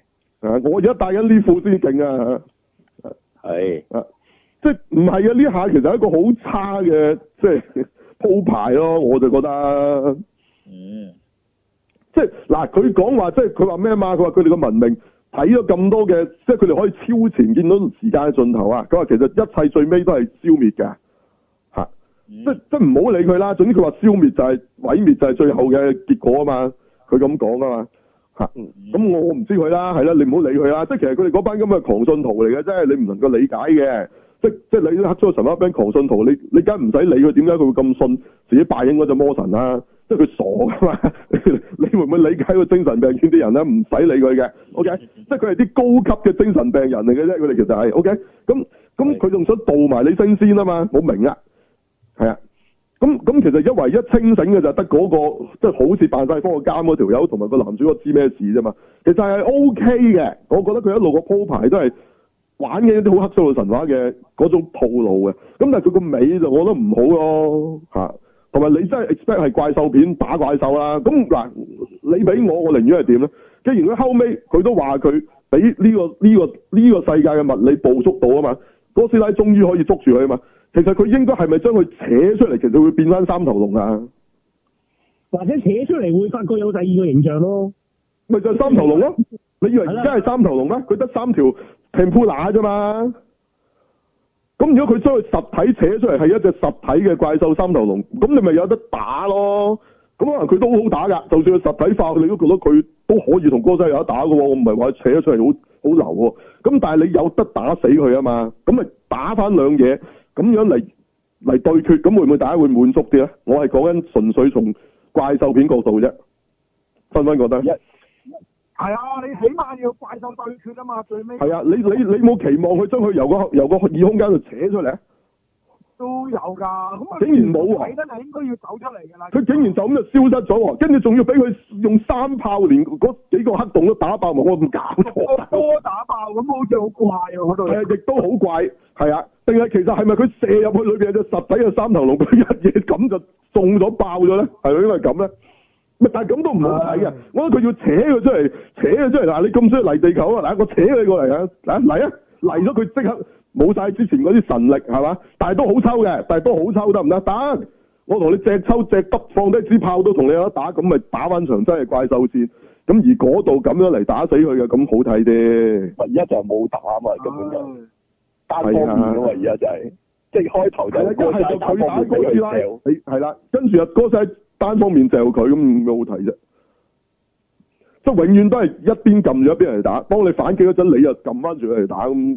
啊！我而家戴緊呢副先勁啊！
係
啊，即係唔係啊？呢下其實係一個好差嘅即係鋪排咯，我就覺得。
嗯。
即係嗱，佢講話即係佢話咩嘛？佢話佢哋個文明睇咗咁多嘅，即係佢哋可以超前見到時間嘅盡頭啊！佢話其實一切最尾都係消滅㗎。嚇、嗯！即即係唔好理佢啦。總之佢話消滅就係、是、毀滅就係最後嘅結果啊嘛。佢咁講啊嘛。嚇、嗯！咁我我唔知佢啦，係啦，你唔好理佢啦。即係其實佢哋嗰班咁嘅狂信徒嚟嘅，即係你唔能夠理解嘅。即即係你黑咗個神話兵狂信徒，你你梗唔使理佢點解佢會咁信自己拜緊嗰隻魔神啦？即係佢傻噶嘛？你會唔會理解個精神病院啲人咧？唔使理佢嘅，OK？即係佢係啲高級嘅精神病人嚟嘅啫，佢哋其實係 OK？咁咁佢仲想盜埋你升仙啊嘛？冇明啊？係啊？咁咁其實一唯一清醒嘅就得嗰、那個，即係好似扮晒科學監嗰條友同埋個男主角知咩事啫嘛？其實係 OK 嘅，我覺得佢一路個鋪排都係玩嘅一啲好黑色嘅神話嘅嗰種套路嘅。咁但係佢個尾就我覺得唔好咯，嚇。同埋你真係 expect 係怪獸片打怪獸啦，咁嗱你俾我，我寧願係點咧？既然佢後尾佢都話佢俾呢個呢、這個呢、這個世界嘅物理捕捉到啊嘛，哥斯拉終於可以捉住佢啊嘛，其實佢應該係咪將佢扯出嚟，其實會變翻三頭龍啊？
或者扯出嚟會發覺有第二個形象咯？
咪就係三頭龍咯？你以為而家係三頭龍咩？佢得三條 tempura 啫嘛？咁如果佢將佢實體扯出嚟係一隻實體嘅怪獸三頭龍，咁你咪有得打咯。咁可能佢都好打㗎，就算佢實體化，你都覺得佢都可以同哥斯拉有得打㗎喎。我唔係話扯咗出嚟好好流喎。咁但係你有得打死佢啊嘛？咁咪打翻兩嘢，咁樣嚟嚟對決，咁會唔會大家會滿足啲咧？我係講緊純粹從怪獸片角度啫，分分覺得。
係啊，你起碼要怪獸對決啊嘛，最尾。
係啊，你你你冇期望佢將佢由個由個異空間度扯出嚟啊？
都有㗎，咁啊
竟然冇喎！
睇得係應該要走出嚟㗎啦。
佢竟然就咁就消失咗喎，跟住仲要俾佢用三炮連嗰幾個黑洞都打爆埋，我唔搞錯。
波打爆咁好似好怪喎嗰度。
係啊，亦都好怪，係啊，定係其實係咪佢射入去裏邊有隻實體嘅三頭龍，佢一嘢咁就中咗爆咗咧？係咪因為咁咧？但係咁都唔好睇嘅，我覺得佢要扯佢出嚟，扯佢出嚟嗱，你咁中意嚟地球啊？嗱，我扯你過嚟啊！嗱嚟啊，嚟咗佢即刻冇晒之前嗰啲神力係嘛？但係都好抽嘅，但係都好抽得唔得？得，我同你隻抽隻得，放低支炮都同你有得打，咁咪打翻場真係怪獸戰。咁而嗰度咁樣嚟打死佢嘅，咁好睇啲。而家就係冇打啊嘛，根本就單方面啊嘛，而家就係即係開頭就係哥斯拉打佢打哥斯拉，係啦，跟住啊哥斯拉單方面掉佢，咁咪好睇啫。即係永遠都係一邊撳住一邊嚟打，當你反擊嗰陣，你又撳翻住佢嚟打咁。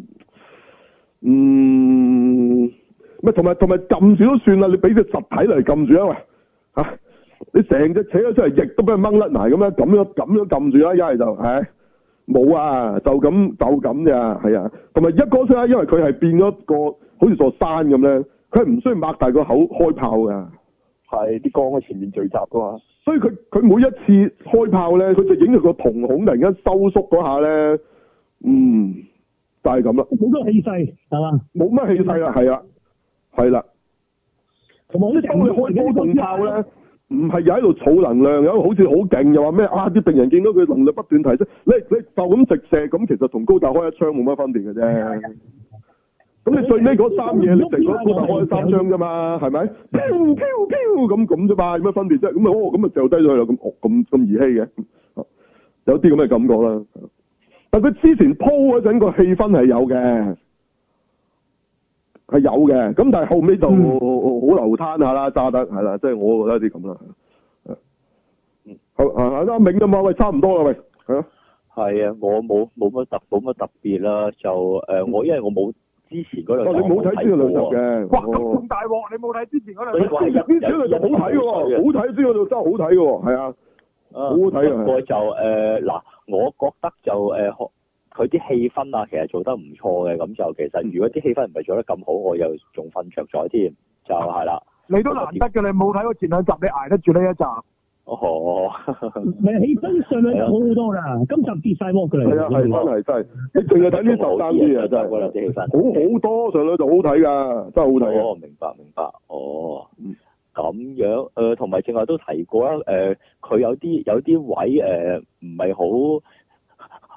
嗯，咪同埋同埋撳住都算啦，你俾隻實體嚟撳住啊喂嚇！你成隻扯咗出嚟，翼都俾人掹甩埋咁樣，咁樣咁樣撳住啦，一係就係冇啊，就咁就咁咋，係啊。同埋一哥斯拉，因為佢係變咗個好似座山咁咧，佢係唔需要擘大個口開炮㗎。係啲光喺前面聚集噶嘛，所以佢佢每一次開炮咧，佢就影到個瞳孔突然間收縮嗰下咧，嗯，就係咁啦。
冇乜氣勢係嘛？
冇乜氣勢啦，係啊，係啦。同埋啲當你開波動炮咧，唔係又喺度儲能量，又好似好勁，又話咩啊？啲敵人見到佢能力不斷提升，你你就咁直射，咁其實同高達開一槍冇乜分別嘅啫。咁你最尾嗰三嘢，你成個高達開三槍啫嘛，係咪？飄飄飄咁咁啫嘛，有乜分別啫？咁啊，哦，咁啊掉低咗佢啦，咁咁咁兒戲嘅，有啲咁嘅感覺啦。但佢之前鋪嗰陣個氣氛係有嘅，係有嘅。咁但係後尾就好流灘下啦，揸得係啦，即係我覺得啲咁啦。好啊，阿銘啊嘛，喂，差唔多啦，喂，係啊。
係啊，我冇冇乜特冇乜特別啦，就誒、呃、我因為我冇。之前嗰兩集
你冇睇之前兩集嘅，
哇咁咁大鑊！你冇睇之前嗰兩集，
呢啲兩集好睇嘅喎，好睇之嗰度真係好睇嘅喎，係啊，好好睇啊！不過
就誒嗱，我覺得就誒佢啲氣氛啊，其實做得唔錯嘅，咁就其實如果啲氣氛唔係做得咁好，我又仲瞓着咗添，就係啦。
你都難得嘅，你冇睇過前兩集，你捱得住呢一集。
哦，
咪氣氛上兩集好好多㗎，今集跌晒鑊㗎嚟。
係啊，係真係真係，你淨係睇呢集單啲啊，真係。
嗰啲氣氛
好好多上兩集好睇㗎，真係好睇。
哦，明白明白，哦，咁樣誒，同埋正話都提過啦，誒、呃，佢有啲有啲位誒唔係好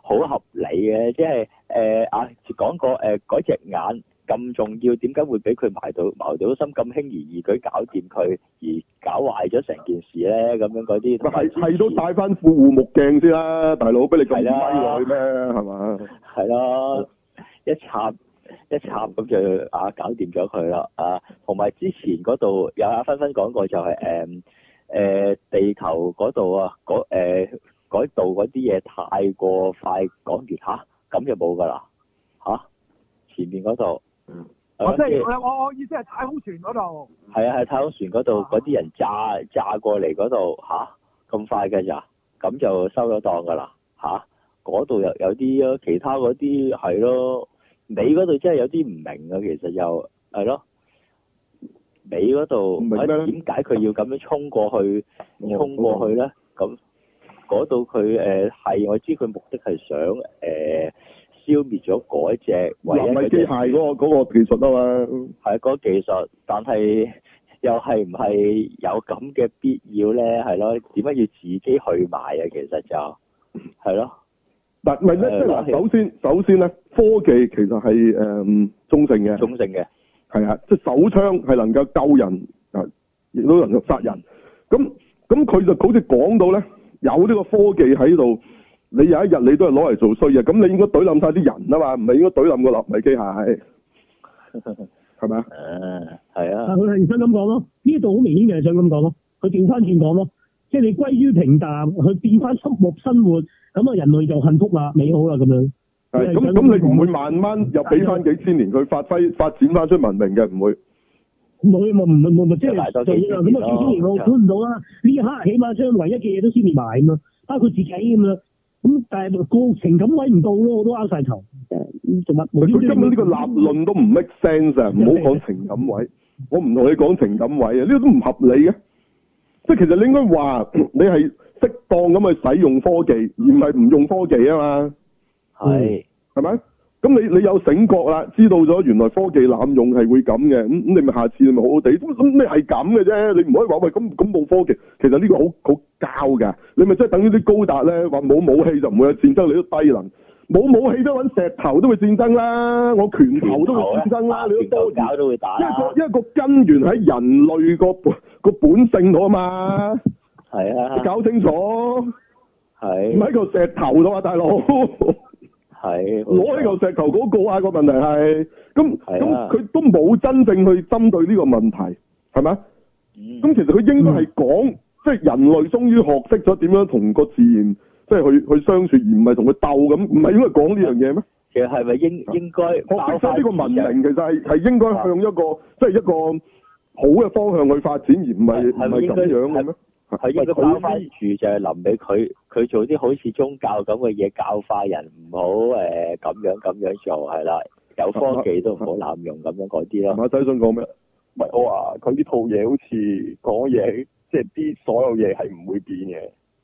好合理嘅，即係誒啊講過誒嗰隻眼咁重要，點解會俾佢埋到埋到心咁輕而易舉搞掂佢，而搞壞咗成件事咧？咁樣嗰啲
係係都戴翻副護目鏡先啦，大佬俾你咁低落去咩？係嘛？
係咯，一插一插咁就啊搞掂咗佢啦啊！同埋之前嗰度有阿芬芬講過就係誒誒地球嗰度啊嗰誒嗰度嗰啲嘢太過快講完吓，咁就冇㗎啦吓，前面嗰度。嗯，
我即係我我我意思係太空船嗰度。
係啊，係太空船嗰度嗰啲人炸炸過嚟嗰度吓，咁快嘅咋？咁就收咗檔㗎啦吓。嗰度又有啲咯，其他嗰啲係咯，尾嗰度真係有啲唔明啊，其實又係咯，尾嗰度點解佢要咁樣衝過去衝過去咧？咁嗰度佢誒係我知佢目的係想誒。呃消滅咗嗰隻唯一嘅機
械嗰個嗰個技術啊嘛，
係嗰個技術，但係又係唔係有咁嘅必要咧？係咯，點解要自己去買啊？其實就係咯，
嗱，唔係咧，即係嗱，首先首先咧，科技其實係誒、嗯、中性嘅，
中性嘅，
係啊，即係手槍係能夠救人啊，亦都能夠殺人。咁咁佢就好似講到咧，有呢個科技喺度。你有一日你都係攞嚟做衰嘅，咁你應該懟冧晒啲人啊嘛，唔係應該懟冧個納米機械，係咪啊？
誒，係啊。
佢係想咁講咯，呢度好明顯嘅係想咁講咯，佢調翻轉講咯，即係你歸於平淡，佢變翻畜牧生活，咁啊人類就幸福啦、美好啦咁樣。
係咁咁，你唔會慢慢又俾翻幾千年佢發揮發展翻出文明嘅，唔會。
唔會，唔唔唔唔，即係
大多
咁啊幾千年我估唔到啦，呢一刻起碼將唯一嘅嘢都消滅埋咁嘛，包括自己咁樣。咁但係個情感位唔到咯，我都拗晒頭。誒，做乜？
佢根本呢個立論都唔 make sense 啊！唔好講情感位，我唔同你講情感位啊！呢個都唔合理嘅。即係其實你應該話你係適當咁去使用科技，而唔係唔用科技啊嘛。
係
係咪？咁你你有醒覺啦，知道咗原來科技濫用係會咁嘅，咁咁你咪下次你咪好好地，咁咁你係咁嘅啫，你唔可以話喂咁咁冇科技，其實呢個好好膠㗎，你咪即係等於啲高達咧話冇武器就唔會有戰爭，你都低能，冇武器都揾石頭都會戰爭啦，我拳頭都會戰爭啦，你都多
搞都會打啦，
因為個因為個根源喺人類個個本性度啊嘛，
係啊，
你搞清楚，
係
唔喺個石頭度啊，大佬。
係
攞呢嚿石頭嗰個啊，個問題係咁咁佢都冇真正去針對呢個問題係咪？咁、嗯、其實佢應該係講即係人類終於學識咗點樣同個自然即係去去相處，而唔係同佢鬥咁，唔係應該講呢樣嘢咩？
其實係咪應應該
學識咗呢個文明，其實係係應該向一個即係一個好嘅方向去發展，而唔係唔係咁樣嘅咩？
佢應該包翻住就係臨尾佢佢做啲好似宗教咁嘅嘢，教化人唔好誒咁樣咁樣做係啦，有科技都唔好濫用咁樣嗰啲咯。馬
仔想講咩？
唔係我話佢呢套嘢好似講嘢，即係啲所有嘢係唔會變嘅。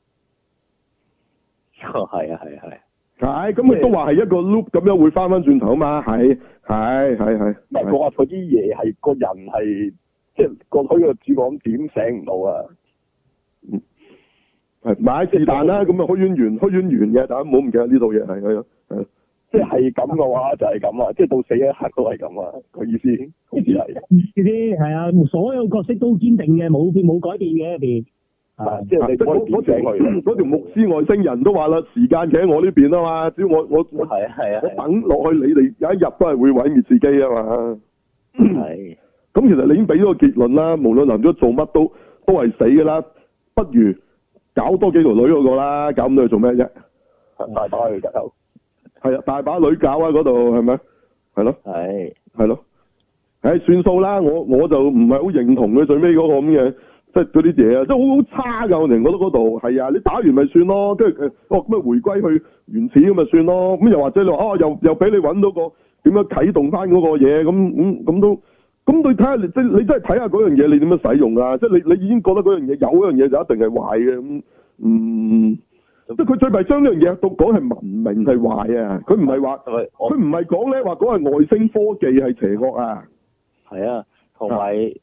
哦，係啊，係係。
係，咁佢都話係一個 loop 咁樣會翻翻轉頭啊嘛，係係係係。
唔係我話佢啲嘢係個人係即係個佢個主講點醒唔到啊！
嗯，係買是但啦，咁啊虛淵玄虛淵玄嘅，大家唔好唔記得呢套嘢係係咯，係
即係咁嘅話就係咁啊，即係到死一刻都係咁啊，佢意思好似係。
意思係啊，所有角色都堅定嘅，冇變冇改變嘅入邊。
啊，即係你嗰嗰條
嗰條牧師外星人都話啦，時間企喺我呢邊啊嘛，只要我我我
係啊係啊，
我等落去，你哋有一日都係會毀滅自己啊嘛。
係。
咁其實你已經俾咗個結論啦，無論男咗做乜都都係死噶啦。不如搞多幾條女嗰個啦，搞咁多去做咩啫？
大把女搞，
係啊，大把女搞啊嗰度係咪？係咯，
係
係咯，唉，算數啦，我我就唔係好認同佢最尾嗰個咁嘅，即係嗰啲嘢啊，即係好好差噶，我哋覺得嗰度係啊，你打完咪算咯，跟住哦咁啊回歸去原始咁咪算咯，咁又或者你話哦又又俾你揾到個點樣啟動翻嗰個嘢，咁咁咁都。咁你睇下，你即你真係睇下嗰樣嘢，你點樣使用啊？即係你你已經覺得嗰樣嘢有嗰樣嘢就一定係壞嘅咁，嗯，即係佢最弊將呢樣嘢到講係文明係壞啊！佢唔係話，佢唔係講咧話嗰係外星科技係邪惡啊！
係啊，同埋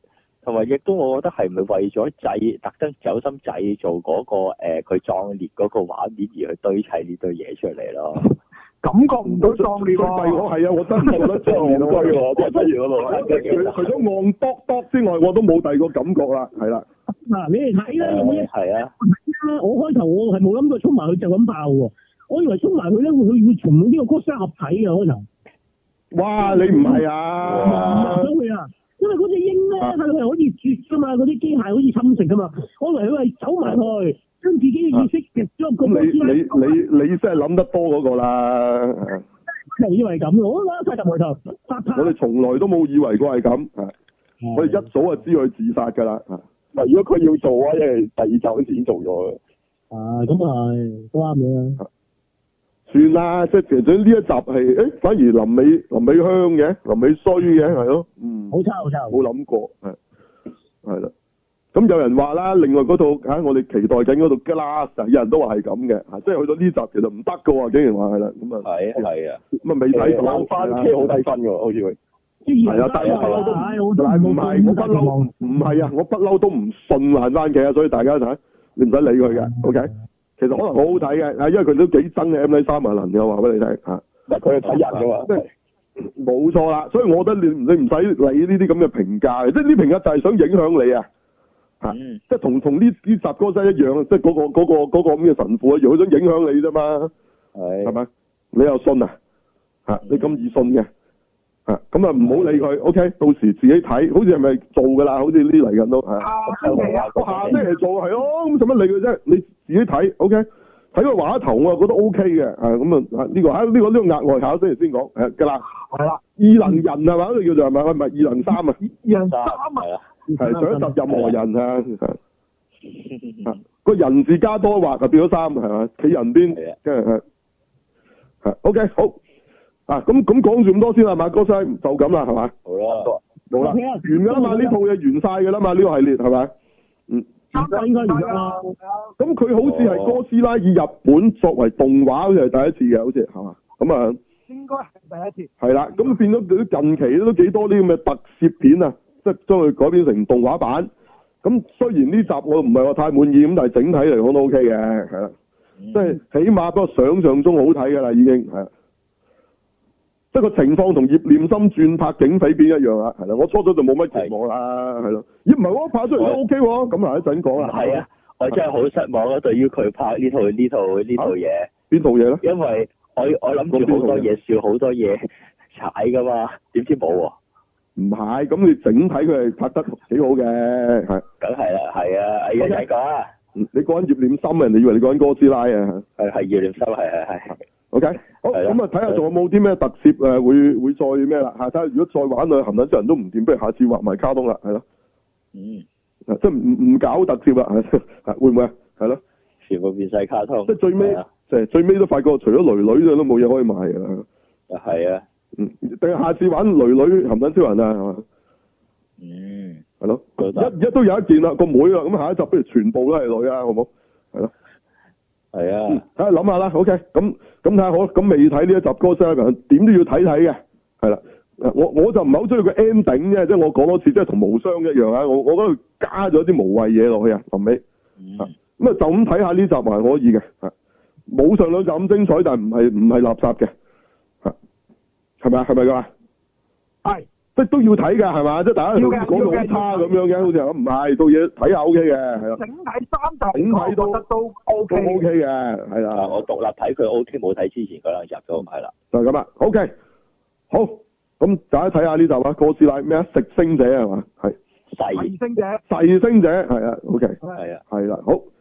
同埋亦都我覺得係咪為咗製特登走心製造嗰、個佢、呃、壯烈嗰個畫面而去堆砌呢堆嘢出嚟咯？
感覺唔到壯烈喎。
我係啊，我真係覺得壯烈堆喎，即係不如嗰度。除咗戇篤篤之外，我都冇第二個感覺啦，係啦。
嗱，你哋睇啦，有冇一
係啊？
我開頭我係冇諗過衝埋去就咁爆喎，我以為衝埋去咧會佢會同呢個哥斯拉合體嘅開頭。
哇！你唔係啊？
唔會啊！因為嗰隻鷹咧係係可以絕噶嘛，嗰啲機械可以侵蝕噶嘛。我以為佢係走埋去，將自己嘅意識夾咗個哥斯拉。
你你你你真係諗得多嗰個啦。
就以為咁，我覺得太入頭。
我哋從來都冇以為過係咁，我哋一早就知佢自殺㗎啦。
嗱，如果佢要做嘅話，因為第二集嗰時已經做咗嘅。
啊，咁係都啱嘅。
算啦，即係其實呢一集係，誒，反而臨尾臨尾香嘅，臨尾衰嘅，係咯，嗯，
好差好差，
冇諗過，係，係啦。咁有人話啦，另外嗰套嚇我哋期待緊嗰套 Glass，有人都話係咁嘅，嚇，即係去到呢集其實唔得嘅喎，竟然話係啦，咁啊，
係係啊，
咁啊未睇到，
攞翻 K 好低分喎，好似佢。
係啊，但係不嬲都唔，但係唔係我不嬲，唔係啊，我不嬲都唔信爛番茄啊，所以大家睇，你唔使理佢嘅 ，OK。其實可能好好睇嘅，啊，因為佢都幾憎嘅 M. Night Shyamalan嘅，我話俾你聽嚇。
嗱，佢係睇人㗎嘛，
冇錯啦，所以我覺得你你唔使理呢啲咁嘅評價嘅，即係呢啲評價就係想影響你啊，嚇、嗯，即係同同呢呢集歌仔一樣，即係嗰個嗰、嗰個嗰、嗰個咁嘅神父一樣，佢想影響你啫嘛，係，係咪？你又信啊？嚇、嗯，你咁易信嘅？嚇，咁啊唔好理佢 ，OK，到時自己睇，好似係咪做㗎啦？好似呢啲嚟緊都係。下星期啊！我下星期做係咯，咁使乜理佢啫？你自己睇 ，OK。睇個畫頭我覺得 O K 嘅，啊咁啊呢個啊呢個呢個額外考星期先講，係㗎啦。係啦。異能人係嘛？呢個叫做係咪？唔係異能三啊。
異能三啊。
係上一集任何人啊，係。個人字加多畫就變咗三係嘛？企人邊，跟住係。係 OK 好。啊咁咁講住咁多先啦，馬哥西就咁啦係嘛？好啦。好啦。完㗎啦嘛，呢套嘢完晒㗎啦嘛，呢個系列係咪？嗯。
應該應該完啦。
咁佢好似係哥斯拉以日本作為動畫，好似係第一次嘅，好似係嘛？咁啊，
應該係第一次。係
啦，咁變咗佢近期都幾多啲咁嘅特攝片啊，即係將佢改編成動畫版。咁雖然呢集我唔係話太滿意，咁但係整體嚟講都 OK 嘅，係啦，即係起碼不過想象中好睇㗎啦，已經係。即係個情況同葉念琛轉拍警匪片一樣啦，係啦，我初初就冇乜期望啦，係咯，咦唔係喎，拍出嚟都 OK 喎，咁啊一陣講啦。
係啊，我真係好失望啊！對於佢拍呢套呢套呢套嘢。
邊套嘢咧？
因為我我諗住好多嘢笑，好多嘢踩㗎嘛，點知冇喎。
唔係，咁你整體佢係拍得幾好嘅，係。
梗係啦，係啊，哎呀，睇講啊。
你講緊葉念琛啊？你以為你講緊哥斯拉啊？
係係葉念琛，係係係。
O、okay? K， 好，咁啊睇下仲有冇啲咩特攝誒會會再咩啦？下睇下如果再玩落去，鹹蛋超人都唔掂，不如下次畫埋卡通啦，係咯。嗯。即係唔唔搞特攝啦，係會唔會啊？係咯。全部變晒卡通。即係最尾，即係最尾都發覺，除咗女女都冇嘢可以賣㗎啦。係啊。嗯，定係下次玩女女鹹蛋超人啊？係嘛？嗯。係咯。一一都有一件啦，個妹啦，咁下一集不如全部都係女啊，好唔好？係咯。係啊，睇下諗下啦 ，OK，咁咁睇下好，咁未睇呢一集哥斯拉點都要睇睇嘅，係啦，我我就唔係好中意個 ending 啫，即係我講多次，即係同無雙一樣啊，我我覺得佢加咗啲無謂嘢落去啊，臨尾，咁啊就咁睇下呢集還可以嘅，冇上兩集咁精彩，但係唔係唔係垃圾嘅，係咪啊？係咪噶？係。即係都要睇㗎，係嘛？即係大家講到好差咁樣嘅，好似咁唔係，到嘢睇下 O K 嘅，係啦。整體三集，整體都都 O K 嘅，係啦。我獨立睇佢 O K，冇睇之前嗰兩集都係啦。就係咁啦 ，O K，好，咁大家睇下呢集啊，哥斯拉咩啊？食星者係嘛？係。噬星者。噬星者係啊 ，O K。係啊。係啦，好。